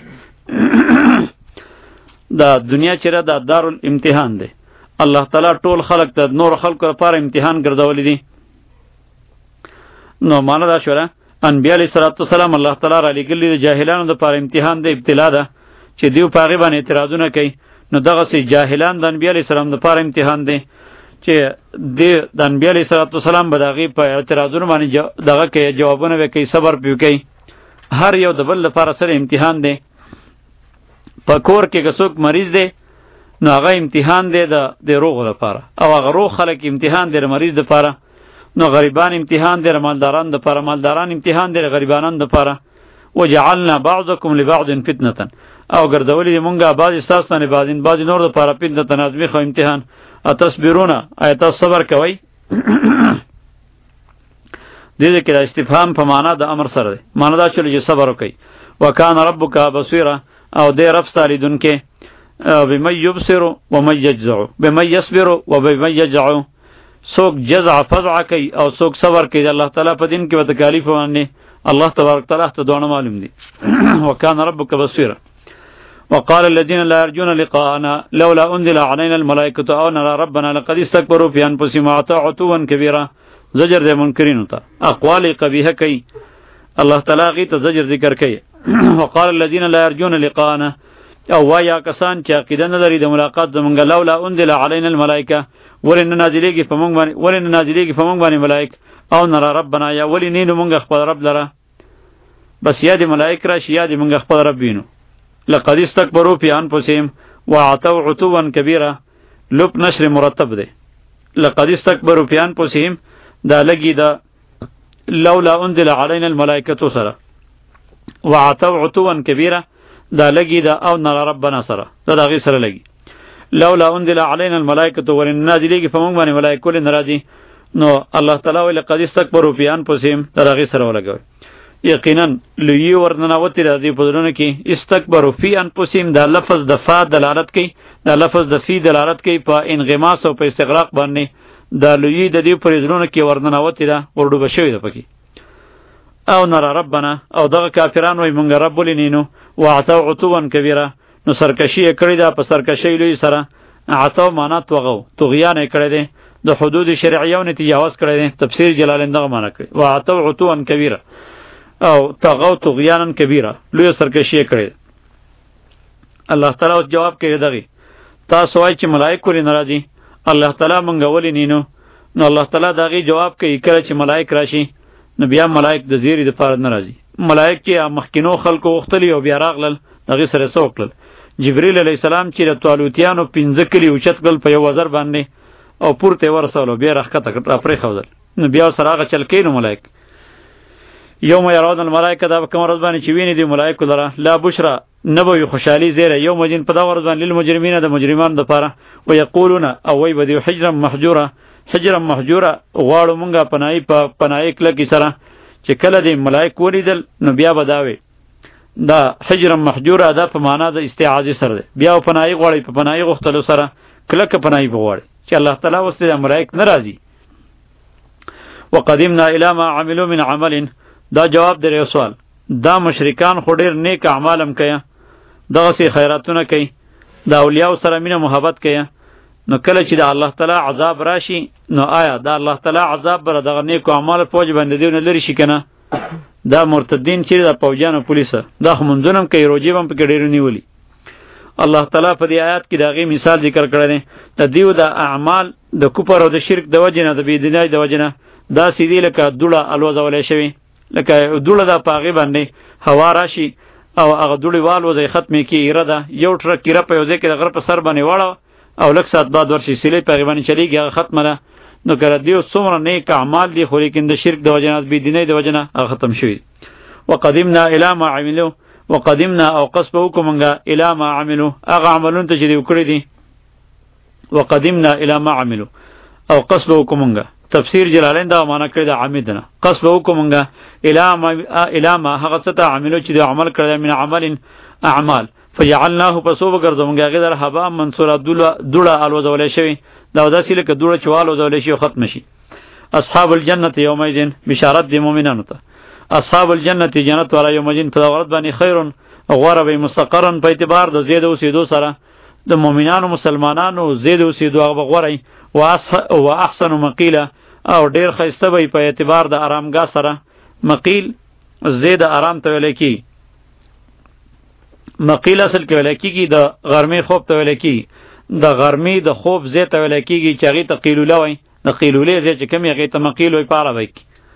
دا دنیا چیرې دا دارالامتحان دی، الله تعالی ټول خلق ته نور خلق لپاره امتحان ګرځولې دي. نو معنا دا شوره انبیاء علیه السلام الله تعالی را لګلې د جاهلانو لپاره امتحان دی، ابتلا ده چې دیو پاغي باندې اعتراضونه کوي. نو دغه سي جاهلان د انبیاء علیه السلام لپاره امتحان دی چې د انبیاء علیه السلام به دغه په اعتراضونو باندې دغه کې جوابونه وکړي، صبر پیو کوي. هر یو د بل لپاره سره امتحان دی. په کور کې که څوک مریض دی نو هغه امتحان دی د د روغ لپاره، او هغه روغ خلک امتحان دی د مریض لپاره. نو غریبان امتحان دی مالداران لپاره، مالداران امتحان دی غریبانان لپاره. وجعلنا بعضکم لبعض فتنه، او ګرځولې مونږه بعض استاسو نه بعضین بعض نور لپاره فتنه تنازمی خو امتحان. اتصبرون ایت صبر کوي. دې کې د استفهام په معنا د امر سره دی، معنا دا چې صبر وکي. وکانه ربک بصیرا، او دې رب سالیدون کې بمن یبصر ومن یجزع، بمن یصبر وبمن یجزع. سوک جزع فزع کوي او سوک صبر کوي الله تعالی په دین کې و تکالیف باندې. الله تبارک تعالی ته دونه معلوم دي. وکانه ربک بصیرا. وقال الذين لا يرجون لقاءنا لولا انزل علينا الملائكه او نرى ربنا لقد استكبروا في انفسهم وعتوا عتوا كبيرا. زجر د منکرین ته اقوال قبیحه کوي الله تعالی غي ته زجر ذکر کوي. وقال الذين لا يرجون لقاءنا، او وایا کسان چې عقیده نه لري د ملاقات زمونږ، لولا انزل علينا الملائكه، ولن نازلېږي په مونږ باندې ولن نازلېږي په مونږ باندې ملائک، او نرى ربنا، یا ولې نه مونږ خپل رب لره. بس یا د ملائک راشي یا د مونږ خپل رب وینو. لقد استكبروا في انفسهم وعتوا عتوا كبيرا. لب نشر مرتب ده. لقد استكبروا في انفسهم دا لګي دا لولا انزل علينا الملائكه سره، وعتوا عتوا كبيرا دا لګي دا او نرى ربنا سره، دا دغه سره لګي. لولا انزل علينا الملائكه ولنازلېږي فمون باندې ملائکه ولې ناراضي. نو الله تعالی ویل قد استكبروا في انفسهم، دا دغه سره ولګوي. یقینا لوی ورننوتی راځي په درونه کې. استکبروا فی انفسهم دا لفظ د فا دلالت کوي، دا لفظ د فی دلالت کوي په انغماس او په استغراق باندې. دا لوی د دې پر درونه کې ورننوتی دا ورډو بشوي ده پکې. او نرى ربنا، او دغه کافران وای مونږ رب ولینینو. واعتوا عتوا کبیره، نو سرکشی کړی دا په سرکشی لوی سره. عتوا معنا توغو، طغیان کړی دی، د حدود شرعیو نه تجاوز کړی دی. تفسیر جلالین دغه معنا کوي واعتوا عتوا کبیره، او طغوا طغیانا کبیره، لوی سرکشی کړی. الله تعالی جواب کوي دغه تاسو وای چې ملائکه لري ناراضي، الله تعالی مونږ ولې نینو. نو الله تعالی دغه جواب کوي کله چې ملائک راشي نو بیا ملائک د زیری د پاره ناراضي. ملائک چې مخکینو خلکو وختلی او بیا راغلل دغه سره سوکل جبرئیل علیه السلام چې د طالوتیانو پنځه کلی اوچت کړل په یو وزر باندې او پورته ورسولو بیا راښکته کړ را پرېښودل نو بیا سره هغه چل کوي نو ملایک یوم یرون الملائکه دا په کوم ورځ باندې چې ویني دي ملایکو لره لا بشرا نه به وي خوشحالي زیری یوم جن په دغه ورځ باندې للمجرمین د مجرمانو دپاره ویقولون او وی به دي حجرا محجوره حجرا محجوره غواړو مونږه پناهي په پناهي کلکې سره چې کله دې ملایک ولیدل نو بیا به دا وي دا حجرا محجوره دا په معنا د استعاذې سره دی بیا پناهي غواړي په پناهي غوښتلو سره کلکه پناهي به غواړي چې الله تعالی اوس د ملایک نه راځي وقدمنا الی ما عملوا من عمل دا جواب دی سوال دا مشرکان خو ډیر نیک اعمال هم کوي دغسې خیراتونه کوي د اولیاء سره مینه محبت کوي نو کله چې د الله تعالی عذاب راشي نو آیا دا الله تعالی عذاب بر دغه نیکو اعمال فوج باندې دیونه لري شي کنه دا مرتدین چې د پوجانو پولیسه دا خمنځونم کوي روجي هم پکې ډیر نیولي الله تعالی په دې آیات کې دغه مثال ذکر کړی دی د دیو د اعمال د کفر او د شرک د وجنه د بيدینای د وجنه دا سیدی لکه دوړه الوزولې شوی لکه دوړه د پاغي باندې هوا راشي او هغه دوړي والوځي ختمي کی اراده یو ټرک کی را په یوځای کې د غر په سر باندې واړه او لک سات بعد ورشي سلی پاغي باندې چلیږي هغه ختمه ده نو کړه دیو څومره نیک اعمال دي خو لیکن د شرک د وجنه د بيدینای د وجنه هغه ختم شوی وقدمنا الی ما عملوا وقدمنا او قصبوکمنګه الی ما عملوا هغه عملون ته چې دی وکړي دي وقدمنا الی ما عملوا او قصبوکمنګه تفسیر جلالین دا معنا کړی دا عامدنه قصبوکمنګه الی ما الی ما هغه څه ته عملو چې د عمل کړی من عمل اعمال فجعلناه فسوب ګرځومګه هغه در حبا منصور دوړه الوزولې شوی دا داسې لکه دوړه چوالو زولې شي ختم شي اصحاب الجنه یومئذ بشارت د مؤمنانو ته اصحاب الجنه جنت والا یومئذ په ورځ باندې خیرون غوره به مستقرن په اعتبار د زید اوسېدو سره د مؤمنانو مسلمانانو زید اوسېدو هغه غوره او احسن مقیله او ډیر خیسته به په اعتبار د آرامګاه سره مقیل زید آرام ته ویل کی مقیل اصل کې ویل کیږي د غرمې خوب ته ویل کیږي د غرمې د خوب زید ته ویل کیږي چې هغه ته قیلوله وای د قیلولې زید چې کوم هغه ته مقیل وای پاره وای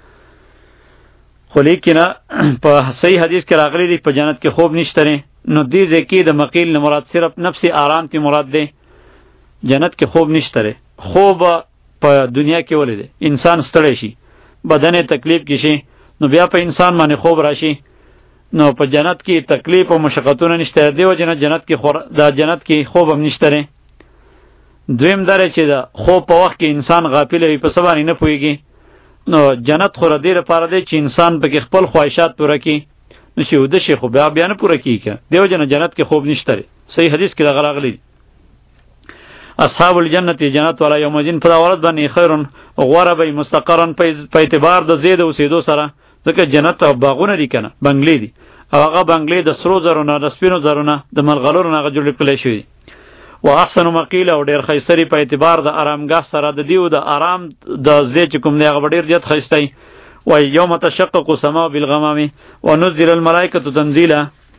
خو لیکنه په صحیح حدیث کې راغلی دی په جنت کې خوب نشته نو دې ځکه د مقیل نه مراد صرف نفسي آرام تی مراد دی جنت کې خوب نشته خوب په دنیا کې ولې دی انسان ستړی شي بدن تکلیف کې شي نو بیا په انسان باندې خوب راشي نو په جنت کې تکلیف او مشقتونه نشته دیو جنت جنت کې خور دا جنت کې خوب هم نشته دویم دره چې دا خوب په وخت کې انسان غافل وي په سبا نه پويږي نو جنت خو ردی لپاره دی چې انسان په خپل خواهشات پوره کړي نو چې ود شي خو بیا بیا نه پوره کیږي دیو جن جنت کې خوب نشته صحیح حدیث کې راغلی اصحاب الجنه جنت والا یومئذ په اورد باندې خیرون غوره به مستقرن په اعتبار د زید اوسېدو سره ځکه جنت او باغونه دي کنه بنگلې دي او هغه بنگلې د سرو زرونه د سپینو زرونه د ملغلرو نه جوړ کړل شوی و احسن مقیل او ډیر خیستری په اعتبار د آرامګاه سره د دیو د آرام د زی چې کوم دی هغه ډیر زیات خیستی و یوم تشقق السماء بالغمام ونزل الملائکه تنزیلا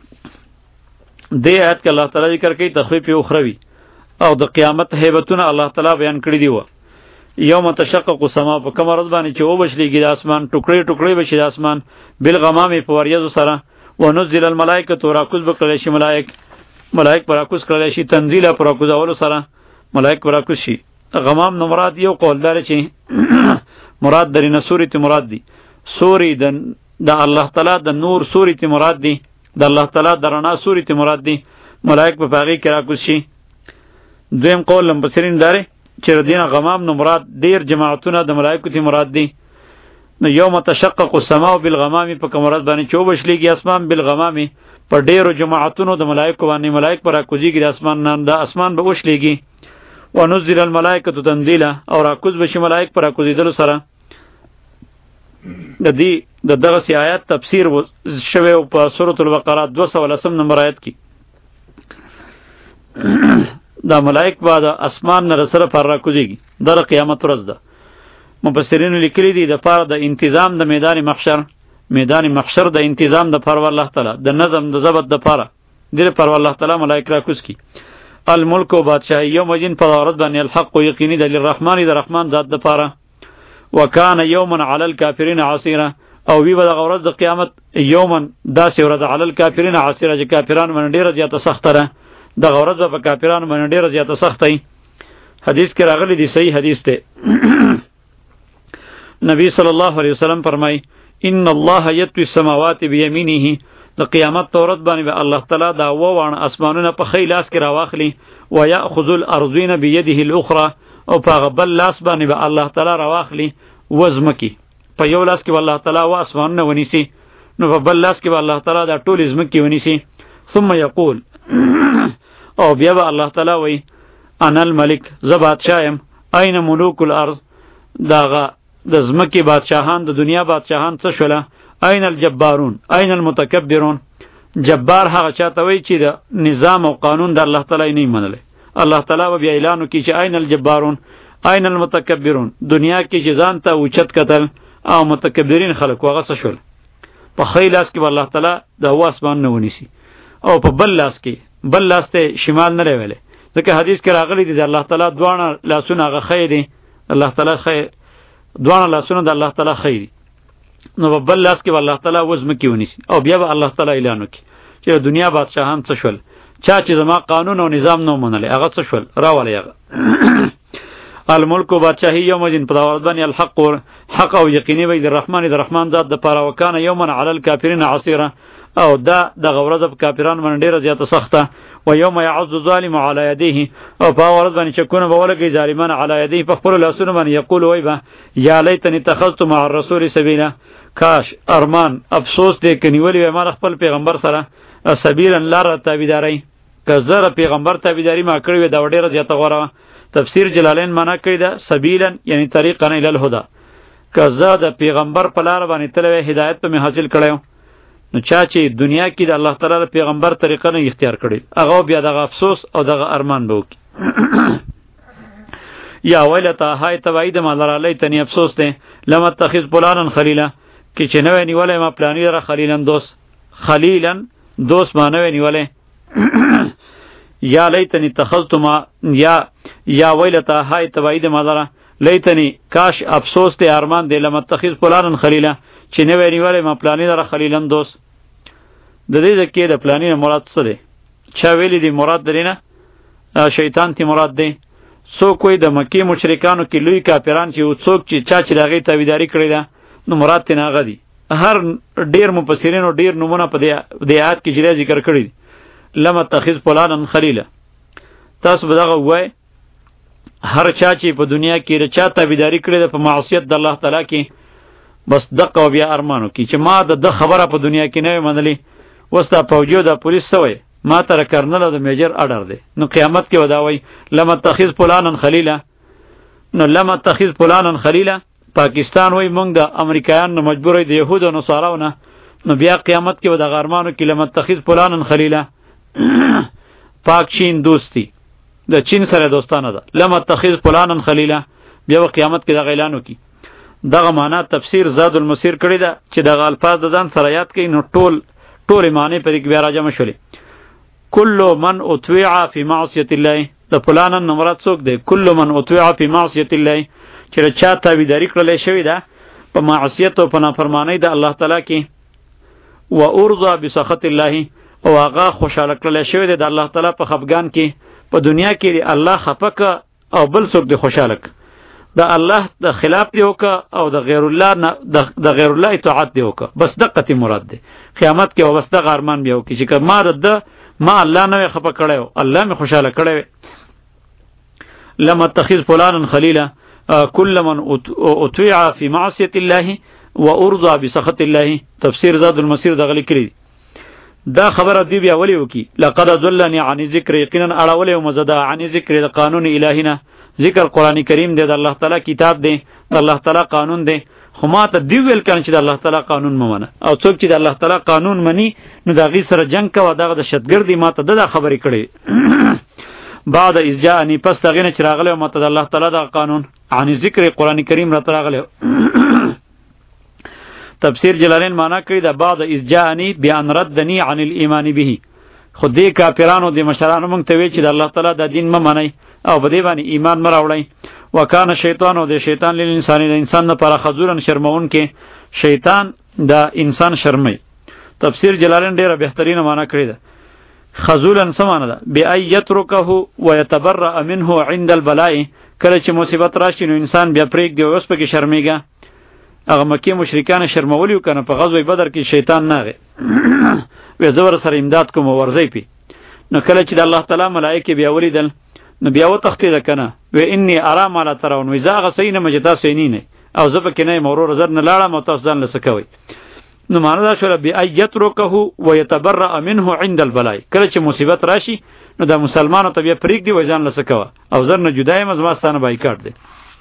دې آیت کې الله تعالی ذکر کوي تخفیف اخروی او د قیامت هیبتونه الله تعالی بیان کړی دی و یوم تشقق السماء په کوم ورځ باندې چې و بشلیږي د اسمان ټوکړي ټوکړي بشي د اسمان بالغمام په وریځو سره ونزل الملائکه راکوز بکړي شي ملائک ملائک پراکوز کړل شي تنزیل پراکوز اول سره ملائک پراکوز شي غمام نو مراد یو قول دار چې مراد درینه سورې ته مراد دي سورې د د الله تعالی د نور سورې ته مراد دي د الله تعالی د رڼا سورې ته مراد دي ملائک په باغی کې راکوز شي دویم قول لم بصرین دار چې ردینه غمام نو مراد ډیر جماعتونه د ملائکو ته مراد دي نو یوم تشقق السماء بالغمام په کوم ورځ باندې چوبشلیږي اسمان بالغمام په ډیرو جماعتونو د ملائکو باندې ملائک پر راکوزیږي د اسمان نن د اسمان به وشلیږي ونزل الملائکه تنزیلا او راکوز بشي ملائک پر راکوزیدل سره د دې د دغه سی آیات تفسیر شوی په سورۃ البقره دوه سوه لسم نمبر آیت کې دا ملائک بعد اسمان نه سره پر راکوزیږي در قیامت ورځ ده مفسرین لیکلي دي د پاره د انتظام د میدان محشر میدان محشر د انتظام د پاره الله تعالی د نظم د ضبط د پاره د پاره الله تعالی ملائک راکوز کی الملک و بادشاہی یوم جن پر اورد باندې الحق یقینی د الرحمن د رحمان ذات د پاره وکانه یوما علی الکافرین عسیرا او وی به د ورځ د قیامت یوما داسې ورځ علی الکافرین عسیرا چې کافرانو باندې ډیره زیاته سخته ده دغه ورځ به په کافرانو باندې ډېره زیاته سخته وي. حدیث کې راغلی دی، صحیح حدیث دی. نبی صلی الله علیه وسلم فرمای ان الله یطوی السماوات بیمینه، د قیامت ورځ باندې به الله تعالی دا ووانه اسمانونه په خی لاس کې راواخلي، و یاخذ الارضین بیده الاخرى، او په هغه بل لاس باندې به الله تعالی راواخلي وزمکی. په یو لاس کې به الله تعالی و اسمانونه ونیسي، نو په بل لاس کې به الله تعالی دا ټول زمکی ونیسي. ثم یقول او بیا به الله تعالی وی انا الملک، زه بادشاه یم. این ملوک الارض، داغه د زمکی بادشاهان د دنیا بادشاهان څه شوله؟ این الجبارون، این المتکبرون. جبار هغه چاته وی چې د نظام او قانون د الله تعالی نه منله. الله تعالی به بیا اعلان وکړي چې این الجبارون، این المتکبرون. دنیا کې چې ځان ته اوچت کتل او متکبرین خلق واغه څه شول؟ په خی لاس کې الله تعالی د هوا اسمان نه ونیسي، او په بل لاس کې، بل لاس ته شمال نه ویلې، ځکه حدیث کې راغلی دی د الله تعالی دوانه لاسونه هغه خی دي، الله تعالی خی دوانه لاسونه د الله تعالی خی دي، نو په بل لاس کې الله تعالی وزم کې ونیسي، او بیا به الله تعالی اعلان وکړي چې دنیا بادشاهان څه شول، چا چې زما قانون او نظام نه منله هغه څه شول، راولې هغه. الملک و بادشاهی یوم الدین په داوود باندې الحق و حق او یقیني وي د رحمان د رحمان ذات د پاره، وکانه یوما علی الکافرین عسیرا، او دا د غورز په کافرانو باندې ډیره زیاته سخته. و یوم یعض الظالم علی یدیه، او په ورځ باندې چکونه به ولګي ظالمان علی یدیه په خپل لاسونو باندې، یقول وای به یا لیتنی اتخذت مع الرسول سبیلا، کاش ارمان افسوس دې کنیولی وای ما خپل پیغمبر سره سبیلا لار تابعداري، که زره پیغمبر تابعداري ما کړی و دا ډیره زیاته غوړه. تفسیر جلالین معنا کړی دا سبیلا یعنی طریقا الی الهدى، که زه د پیغمبر په لار باندې تلوي هدایت ته حاصل کړم. نو چا چې دنیا کې د الله تعالی پیغمبر طریقه نه اختیار کړي هغه بیا دغه افسوس او دغه ارمان به وکړي. یا ویلتا های تبعید ما لرا لیتنی افسوس ده لم اتخذ فلانا خلیلا، کې چې نوې نیولې ما پلانی را خلیلن دوست، خلیلن دوست ما نوې نیولې. یا لیتنی اتخذت ما یا یا ویلتا های تبعید ما لرا لیتنی کاش افسوس ده ارمان ده لم اتخذ فلانا خلیلا، چې نوې نیولې ما پلانی را خلیلن دوست. د دې ځکه د پلانی نه مراد څه دی؟ چا ویلی دی مراد درینه شیطان تی مراد دی. سو کوئی د مکی مشرکانو کې لوی کافران چې څوک چې چا چې دغه تابعداري کړی ده نو مراد تی نه غدي. هر ډیر مفسرین او ډیر نمونه په دې آیات کې چې ذکر کړی دي لم اتخذ فلانا خلیلا. تاسو به دغه وای هر چا چې په دنیا کې رچا تابعداري کړی ده په معصیت د الله تعالی کې، بس دغه بیا ارمانو کې چې ما د خبره په دنیا کې نه منلې، وستا فوجیو د پولیس سوی ما تر کرنل او د میجر اډر دی، نو قیامت کې وداوي لم اتخذ فلانا خلیلا. نو لم اتخذ فلانا خلیلا پاکستان وای مونږ د امریکایانو مجبورې د يهودو نو ساراونه، نو بیا قیامت کې ودغه ارمانو کې لم اتخذ فلانا خلیلا. پاک چین دوستی د چین سره دوستانه ده، لم اتخذ فلانا خلیلا، بیا قیامت کې د اعلان وکي. دغه معنا تفسیر زاد المسیر کړی ده چې دغه الفاظ د ځان سره یاد کړئ، نو ټول ټول معنی په دې کې بیا راجمع شولې. کل من اطیع فی معصیت الله، د فلانا مراد څوک دی؟ کل من اطیع فی معصیت الله، چې چا تابعداري کړلې شوی ده په معصیت او په نافرمانی د الله تعالی کې، و ارضى بسخط الله، او هغه خوشاله کړلې شوی ده د الله تعالی په خفګان کې. په دنیا کې الله خفق او بل څوک دی خوشاله د الله د خلاف دی وک او د غیر الله د غیر الله اطاعت دی وک، بس دقه مراد دی. قیامت کې بس د ارمان بیا وکي چې ما رد ما الله نه خپه کړو، الله می خوشاله کړو. لم اتخذ فلانا خلیلا كل من اطیع فی معصیت الله و ارضى بسخط الله. تفسیر زاد المسیر دغلی کړی دا خبره دی بیا ولی وکي لقد ضلني عن ذکر، یقینا اړولې مزدا عن ذکر د قانون الهینا. ذکر قرآن کریم دی، د الله تعالی کتاب دی، د الله تعالی قانون دی، خو ما ته دی ویل کړي چې د الله تعالی قانون ممنه، او څوک چې د الله تعالی قانون مني نو دا غي سره جنگ کوي، دغه د شتګردي ما ته د خبرې کړي. بعد از جاءنی، پس دغه نه چراغله ما ته د الله تعالی د قانون عن ذکر قرآن کریم را تراغله. تفسیر جلالین معنا کړی دا بعد از جاءنی بیان ردنی عن الايمان به. خودی کافرانو د مشرانو مونږ ته وی چې د الله تعالی د دین م منئ او په دې باندې ایمان مراوړی. وکانه شیطان او د شیطان لیل انسان د انسان لپاره خذورن شرمون کې، شیطان د انسان شرمای. تفسیر جلالین ډیره بهترینه معنا کړی ده خذولا سمانه ده بأن يتركه ويتبرأ منه عند البلاء کله چې مصیبت راشي نو انسان بیا پریک دی اوس پکې شرمېږي. هغه مکی مشرکان شرمولیو کنه په غزوه بدر کې شیطان ناغه وې زور سره امداد کوم ورځي پی نو کله چې د الله تعالی ملائکه بیا ولیدل نو بیا و تختید کنه و انی ارام علی ترون و زاغه سینه مجدا سینینه او زب کې نه مرور زر نه لاړه مو تاسو ځان لسکوي نو معنا دا شو بی ایترکه و یتبرأ منه عند البلاء کله چې مصیبت راشي نو د مسلمانانو ته بیا پریک دی و ځان لسکوا او زر نه جدای مزماستانه بایکاټ دی.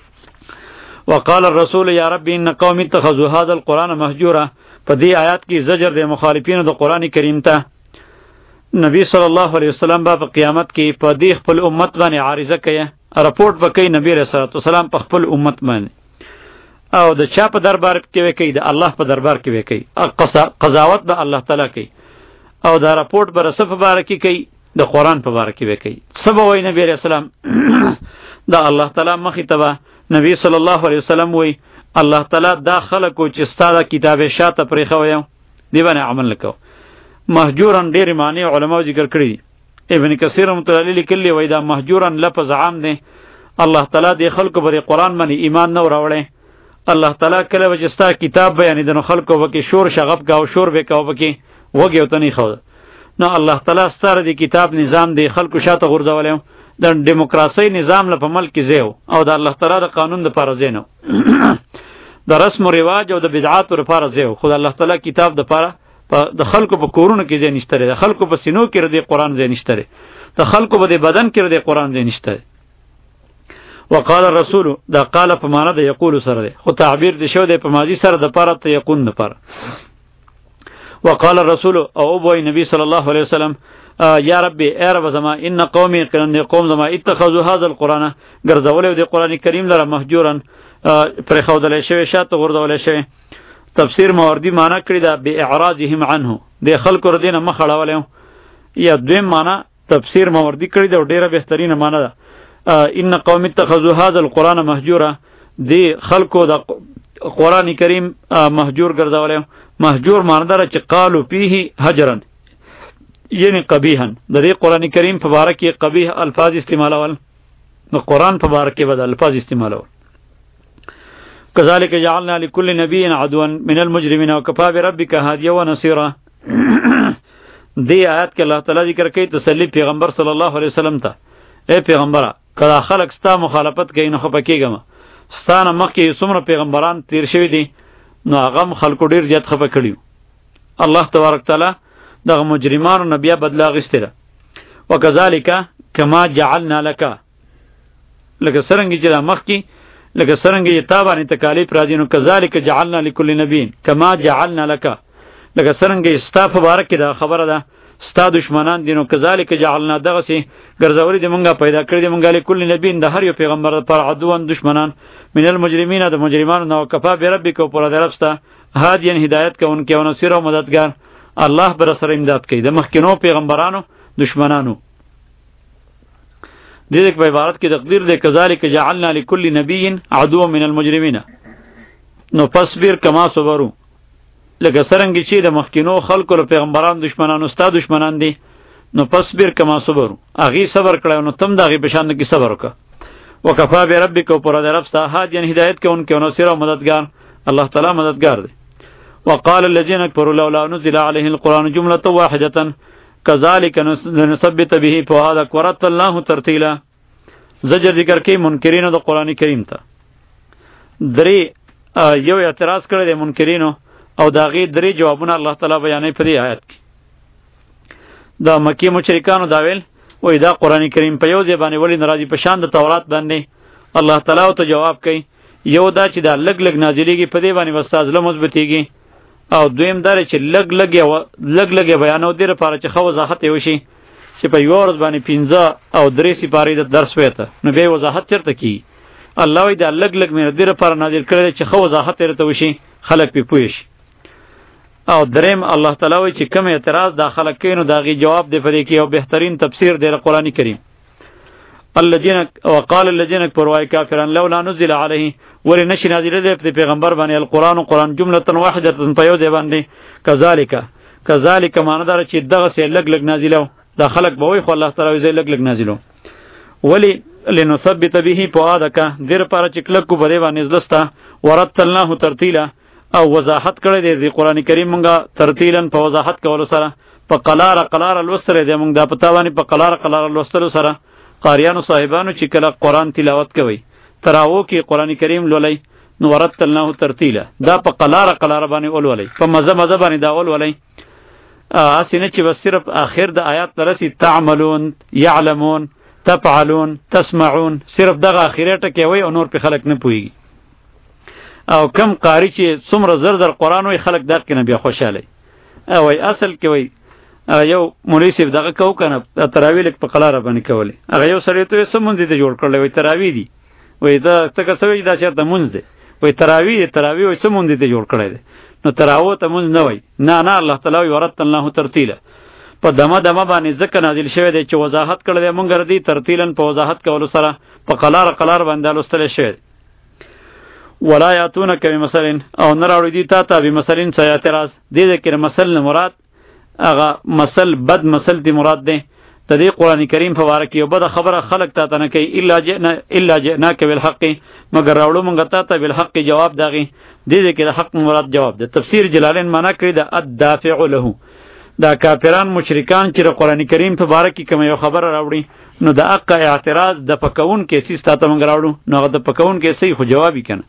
وقال الرسول یا رب ان قوم اتخذوا هذا القرآن مهجورا. په دې آیات کې زجر د مخالفینو د قرآن کریم ته. نبی صلی الله علیه وسلم په قیامت کې په دې خپل امت باندې عارضه کوي رپورټ وکړي نبی رسول الله والسلام په خپل امت باندې او د چا په دربار کې وکړي د الله په دربار کې وکړي قضاوت د الله تعالی کوي او دا رپورټ بر صف بارکی کوي د قرآن په باره کې وکړي. سبا وای نبی رسول الله دا الله تعالی مخې ته نبی صلی الله علیه وسلم وی الله تعالی دا خلکو چې ستاسو کتاب شاته پرې خو یو دی باندې عمل وکاو. مهجورن ډېر معنی علماء ذکر کړی. ابن کثیر رحمۃ اللہ علیہ لیکلی وای دا مهجورن لفظ عام دی. الله تعالی د خلکو پر قرآن باندې ایمان نه راوړي. الله تعالی کله وجستا کتاب بیان د خلکو وکي شور شغب کا او شور وکاو وکي وګي او تنی خو نو الله تعالی ستاره د کتاب نظام دی خلکو شاته غورځولې د دیموکراسي نظام له په ملک زیو او د الله تعالی د قانون د پاره زینو د رسم او رواج او د بدعات لپاره زیو خو الله تعالی کتاب د پاره د خلکو په کورونو کې ځای نشته د خلکو په سینو کې د قرآن ځای نشته د خلکو په بدن کې د قرآن ځای نشته. وقال الرسول دا قال په معنا د یقول سره ده خو تعبیر د شو د په ماضی سره د پاره ته یقون نه پاره. وقال الرسول او ابو نبی صلی الله علیه وسلم یا ربی ای رب زما ان قومی قرن قوم زما اتخذوا هذا القرآن ګرځولې د قرآن کریم لره مهجورن پر خودلې شوی شاته غردولې شوی. تفسیر ماوردی معنا کړی دا به اعراضهم عنه د خلکو ردینه مخړولې یا دویم معنا تفسیر ماوردی کړی دا ډیره بهترینه معنا ده ان قوم اتخذوا هذا القرآن مهجورا دی خلکو د قرآن کریم مهجور ګرځولې. مهجور معنا ده چې قالو فيه هجرا یعنی قبیحا د دې قرآن کریم په باره کې قبیح الفاظ استعمالول نو قرآن په باره کې بد الفاظ استعمالول. كذلك جعلنا لكل نبي عدوا من المجرمين وكفى بربك هاديا ونصيرا. دی آیات کې الله تعالی ذکر کوي تسلی پیغمبر صلی الله علیه وسلم ته اے پیغمبره کله خلق ستا مخالفت کوي نو خپه کېږم ستانه مخکې څومره پیغمبران تیر شوي دي نو هغه خلکو ډیر زیات خپه کړیو. الله تبارک تعالی دغه مجرمانو نه بیا بدلا اخیستی ده. وکذالک کما جعلنا لک لکه څرنګه چې مخکې لکه څرنګه چې تا باندې تکالیف راځي نو کذالک جعلنا لكل نبی کما جعلنا لک لکه څرنګه ستا په باره کې دا خبره ده ستا دشمنان دي نو کذالک جعلنا دغسې ګرځولي دي مونږه پیدا کړي دي مونږه لكل نبی د هر یو پیغمبر پر عدوان دشمنان من المجرمین د مجرمانو نو کفا بربک او پر درفسته هادین هدایت کوونکی او نصیر او مددگار الله بر سره امداد کوي د مخکینو پیغمبرانو دشمنانو. دې دې په عبارت کې تقدیر دې کذالک جعلنا لكل نبی عدو من المجرمین نو فصبر کما صبروا لکه څرنګه چې د مخکینو خلکو له پیغمبرانو دشمنانو ستا دشمنان دي نو فصبر کما صبروا هغې صبر کړی نو تم د هغې په شان کې صبر وکړه. وکفا بربک او پر رب ستا هادین هدایت کوونکی او نصیر او مددگار الله تعالی مددگار دی. وقال الذين كفروا لولا نزل عليه القرآن جملة واحدة كذلك نثبت به فهذا ورتل الله ترتيلا. زجر ذکر کوي منکرینو د قرآن کریم ته. درې یو اعتراض کړی دی منکرینو او د هغې درې جوابونه الله تعالی بیانوي په دې آیت کې. د مکې مشرکانو دا ویل وایي دا قرآن کریم په یو ځای باندې ولې نه راځي په شان د تورات باندې. الله تعالی ورته جواب کوي یو دا چې دا لږ لږ نازلېږي په دې باندې به ستا زړه مضبوطېږي او دویم دا چې لږ لږ لږ لږ بیانو دې لپاره چې ښه وضاحت یې وشي چې په یوه ورځ باندې پنځه او درې سپارې د درس ویته نو بیا یې وضاحت چېرته کېږي. الله وایي دا لږ لږ مې د دې لپاره نازل کړی دی چې ښه وضاحت یې راته وشي خلک پرې پوه شي. او دریم الله تعالی وایي چې کوم اعتراض دا خلک کوي نو د هغې جواب دی په دې کې یو بهترین تفسیر دی د قرآن کریم. الذين وقال الذين كفروا كافرا لولا نزل عليه ولي نشي نازل دي په پیغمبر باندې القرآن قرآن جمله واحده په یو ځای باندې. کذالک کذالک معنی دار چې دغه سه لګ لګ نازلو دا خلق به وای خو الله تعالی زې لګ لګ نازلو ولی لنثبت به فؤادک دیر پر چې کلک کو بده باندې زلستا ورتلناه ترتیلا او وضاحت کړی دی د قران کریم مونږه ترتیلن په وضاحت کولو سره په قلار قلار الوستر دی مونږ دا پتا باندې په قلار قلار الوستر سره قاریانو صاحبانو چې کله قران تلاوت کوي تراو کې قران کریم لولای نو ورتلناه ترتیلا دا په قلار قلار باندې اولولای په مزه مزه باندې دا اولولای اسینه چې بس صرف اخر د آیات ترسي تعملون يعلمون تفعلون تسمعون صرف دغه اخیره ټکی وای او نور په خلق نه پوي او کم قاری چې څومره زر زر قران وای خلق دغه کنه بیا خوشاله او اصل کې وای یو مولوی صاحب دغه کو کنه تراوی لیک په قلاره باندې کولی هغه یو سره ته سمون دي ته جوړ کړل وای تراوی دي وای دا ته څه وای دا چرته مونږ دي وای تراوی تراوی وای سمون دي ته جوړ کړل نو تراو ته مونږ نه وای نه نه الله تعالی ورت الله ترتیلا په دمه دمه باندې ځکه نازل شوی دی چې وضاحت کړل مونږ ردی ترتیلن په وضاحت کولو سره په قلار قلار باندې لوستل شوی ولا یاتونک بمثل او نه راوړي دي تا ته بمثلین څه اعتراض دې ذکر مثل مراد اغه مثل بد مثل دی مراد دی ته دی قران کریم په واره کې یو بد خبره خلق ته نه کوي الا جئنا الا جئناک بالحق مگر راوړو مونږ ته ته بالحق جواب داغي دې ذکر حق مراد جواب دی تفسیر جلالین معنا کړی دا الدافع له دا کافران مشرکان چې قرآن کریم په باره کې کوم یو خبره راوړي نو دا حق اعتراض د پکون کې سیس ته موږ راوړو نو هغه د پکون کې صحیح خو جوابی کنه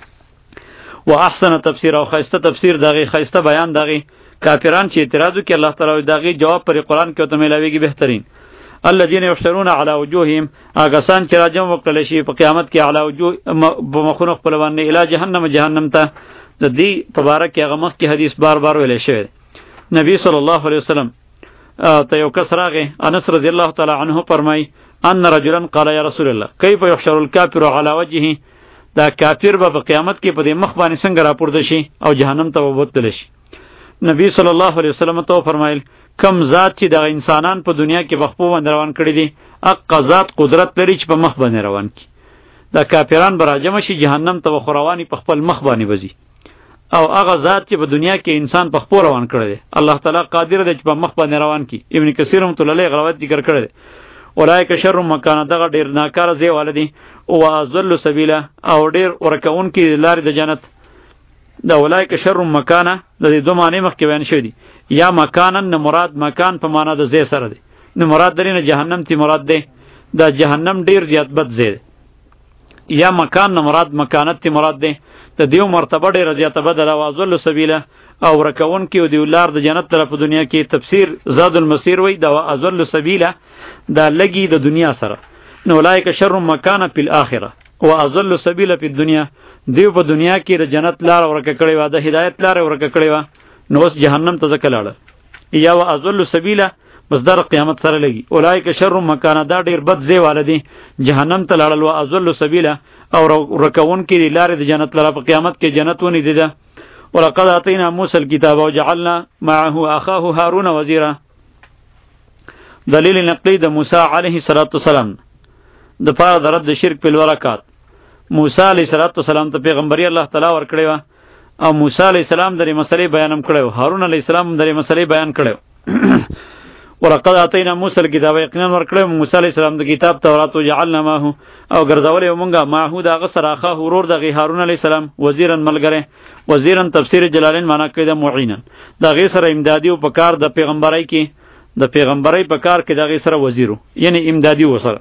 واحسن تفسیر او خیسته تفسیر دغه خیسته بیان دغه کافران چې اعتراض کوي الله تعالی دغه جواب پر قرآن کې ته ملاويږي بهترین الذين يفترون على وجوههم اگسان چې راجم وکړل شي په قیامت کې على وجوه بمخونق په باندې اله جهنم جهنم ته د دې په باره کې هغه مخ کې حدیث بار بار ویل شوی نبی صلی الله علیه وسلم ته یو کس راغی انس رضی الله تعالی عنه فرمای ان رجلا قال یا رسول الله کیف یحشر الکافر علی وجهه دا کافر به قیامت کې په دې مخ باندې څنګه راپورته شي او جهنم ته وبوتل شي نبی صلی الله علیه وسلم ته فرمایل کم ذات چې د انسانان په دنیا کې بخپو باندې روان کړی دي اق ذات قدرت لري چې په مخ باندې روان کی دا کافران براجم شي جهنم ته وخروانی په خپل مخ باندې وځي او هغه ذات چې په دنیا کې انسان په خپل روان کړی دی الله تعالی قادر دی چې په مخ باندې روان کی ابن کثیر رحمۃ اللہ علیہ غلط ذکر کړی دی اولایک شر مکان دغه ډیر ناکاره ځای والدي او ازل سبیلا او ډیر ورکون کې لارې د جنت دا اولایک شر مکان د دې دوه معنی مخ کې بیان شوی دی یا مکانن نه مراد مکان په معنا د ځای سره دی نه مراد درینه جهنم تی مراد دی دا جهنم ډیر زیات بد ځای یا مکان نه مراد مکانت تی مراد دی ته دیو مرتبه ډیره زیاته بدل او ازل سبیله او رکون کې دی لار د جنت طرف دنیا کې تفسیر زاد المسیر وی دا ازل سبیله دا لګي د دنیا سره نو لایک شر مکان فی الاخره او ازل سبیله فی الدنیا دیو په دنیا کې د جنت لار ورکه کړی و د هدایت لار ورکه کړی و نو اوس جهنم ته ځکه لاړه یا ازل سبیله مصدر قیامت سره لګي اولایک شر مکان دا ډیر بد ځای والدي جهنم ته لاړل و ازل سبیله او رکون کې لارې د جنت لپاره په قیامت کې جنت ونی دی ولقد اعطینا موسی الكتاب وجعلنا معه اخاه هارون وزیرا دلیل نقلی د موسی علیه السلام د پاره د رد شرک په ورکات موسی علیه السلام ته پیغمبري الله تعالی ورکړی و او موسی علیه السلام درې مسلې بیانم کړو هارون علیه السلام درې مسلې بیان کړو ولقد اعطینا موسی الكتاب یقینا ورکړو موسی علیه السلام د کتاب تورات او جعلنا معه او ګرځولې مونږه معه د غسر اخا ورور د هارون علیه السلام وزیرن ملګری وزیرن تفسیر جلالین معنا کوي د معینا د غي سره امدادي او پکار د پیغمبرای کې د پیغمبرای پکار کې د غي سره وزیرو یعنی امدادي وسره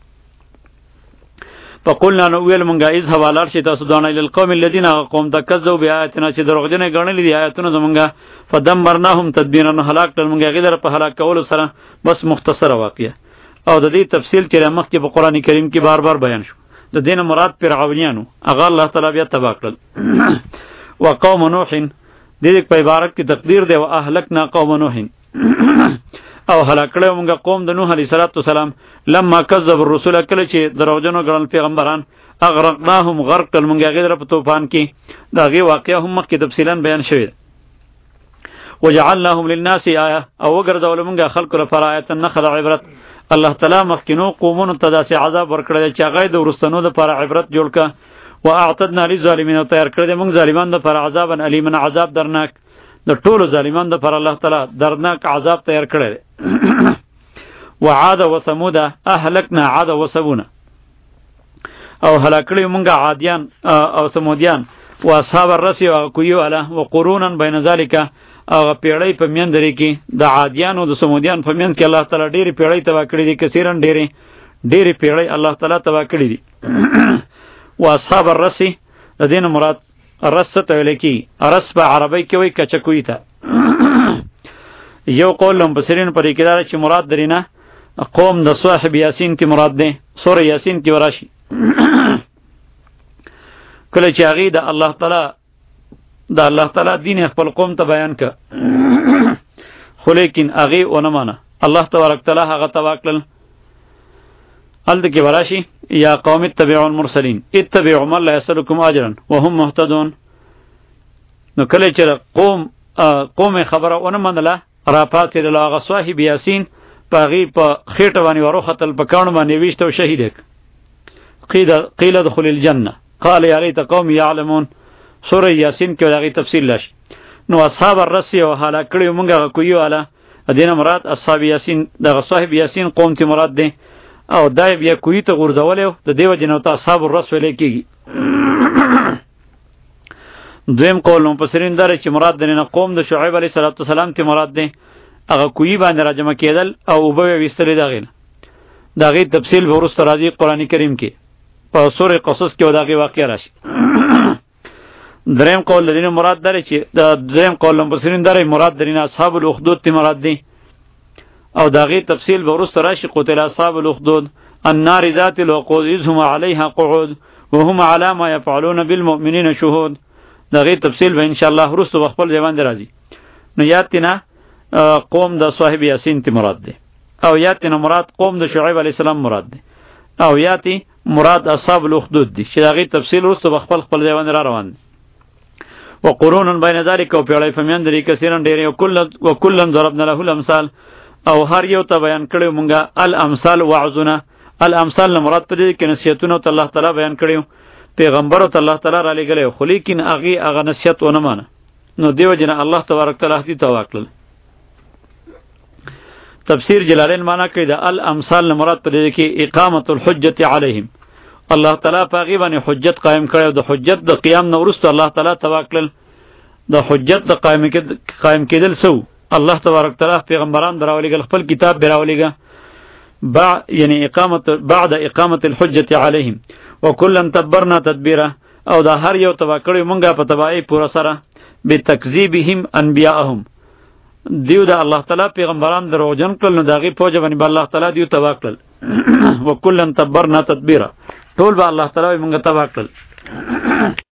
فقلنا نو ویل مونږه از حوالار شي تاسو دانه ال القوم الذين قوم تکذبوا بیااتنا چې دروغجن غړنې دي آیاتونه زمونږه فدمرناهم تدبیرا هلاک تل مونږه غیر په هلاک کول سره بس مختصره واقعه او د دې تفصیل چې مخ کې په قران کریم کې بار بار بیان شو د دین مراد فرعونیانو هغه الله تعالی بیا تبا کړل وقوم نوح دې په عبارت کې تقدیر دی او اهلکنا قوم نوح او هلاکړو موږ قوم د نوح علیه السلام لما کذب الرسل کله چې دروژنو ګڼل پیغمبران اغرقناهم غرق کل موږ غیر په طوفان کې دا غي واقعه هم مخکې تفصیلا بیان شوی وجعلناهم للناس آیه او وګرځول موږ خلق لپاره آیت نخل عبرت الله تعالی مخکینو قومونو ته داسې عذاب ورکړل چې هغه د ورستنو لپاره عبرت جوړ ک واعتدنا للظالمین تیار کړل موږ ظالمان لپاره عذاب الیمن عذاب درناک د ټولو ظالمان لپاره الله تعالی درناک عذاب تیار کړل وعاد وثمود اهلكنا عاد وثمود او هلاکړي مونږه عادیان او ثمودیان و اصحاب الرس او کویو اله وقرونا بین ذلک او پیړی په میان درې کې د عادیان او د ثمودیان په میان کې الله تعالی ډېری پیړی تبا کړی دي کثیرن ډېری ډېری پیړی الله تعالی تبا کړی دي و اصحاب الرس د دین مراد رس ته ویل کی رس په عربی کې وای کچکوی ته یو قول لم بصرین پر کې دار چې مراد درینه قوم د صاحب یاسین کی مراد ده سوره یاسین کی وراشي کله چې هغه د الله تعالی د الله تعالی دین خپل قوم ته بیان ک خو لیکن هغه ونه مانه الله تبارک تعالی هغه تواکل الته کې وراشي یا قوم اتبعوا المرسلین اتبعوا من لا يسلكم اجرا وهم مهتدون نو کله چې قوم قوم خبره ونه منله را پاتې د هغه صاحب یاسین پاغي په خېټه باندې وروختل په کانو باندې ویشته شهید قیل قیل ادخل الجنه قال یا لیت قوم یعلمون سوره یاسین کې دغه تفصیل لاشي نو اصحاب الرس او هلاک کړي مونږه کویو اله دینه مراد اصحاب یاسین دغه صاحب یاسین قوم ته مراد ده او دای بیا کوی ته غورځول د دیو جنو ته اصحاب الرس ویل کیږي دویم قول نو پسرین دره چې مراد دنه قوم د شعیب علیه السلام ته مراد ده هغه کوی باندې راجمه کېدل او وبوي وستل دغه دغه تفصیل ورسته راځي قران کریم کې په سوره قصص کې دغه واقعیا راشي دریم قول دینه مراد دره چې د دریم قول نو پسرین دره مراد دینه اصحاب الاخدود ته مراد دي او دغه تفصیل ورسته راشي قتل اصحاب الاخدود النار ذات الوقود اذ هم عليها قعود وهم على ما يفعلون بالمؤمنين شهود دغه تفصیل به ان شاء الله ورسته خپل ځوان درازي نو یاتینا قوم د صاحب یاسین تی مراد دی او یاتینا مراد قوم د شعیب علی السلام مراد دی او یاتی مراد اصحاب الاخدود دی چې دغه تفصیل ورسته خپل خپل ځوان را روان دی وقرون بین ذلک او پیړی فمیان درې کثیرن ډېر او کله او کله ضربنا له الامثال او هر یو ته بیان کړو مونږه الامثال وعظنا الامثال مراد په دې کې نصیحتونه ته الله تعالی بیان کړو پیغمبر ته الله تعالی را لګلې خو لیکن هغه هغه نصیحت ونه مانه نو دیو جن الله تبارک تعالی دې توکل تفسیر جلالین معنا کوي دا الامثال مراد په دې کې اقامت الحجه علیهم الله تعالی په غیبه حجت قائم کړو د حجت د قیام نو ورسته الله تعالی توکل د حجت د قائم کې قائم کېدل سو الله تبارک تعالی پیغمبران دراولېګل خپل کتاب دراولېګا با یعنی اقامت بعد اقامت الحجه علیهم وکلن تبرنا تدبیرا او دا هر یو تبا کړی مونږه په تبعی پورا سره به تکذیبهم انبیاءهم دیو دا الله تعالی پیغمبران دروغجن کړل نو داغي پوجا باندې الله تعالی دیو تبا کړل وکلن تبرنا تدبیرا ټول به الله تعالی مونږه تبا کړل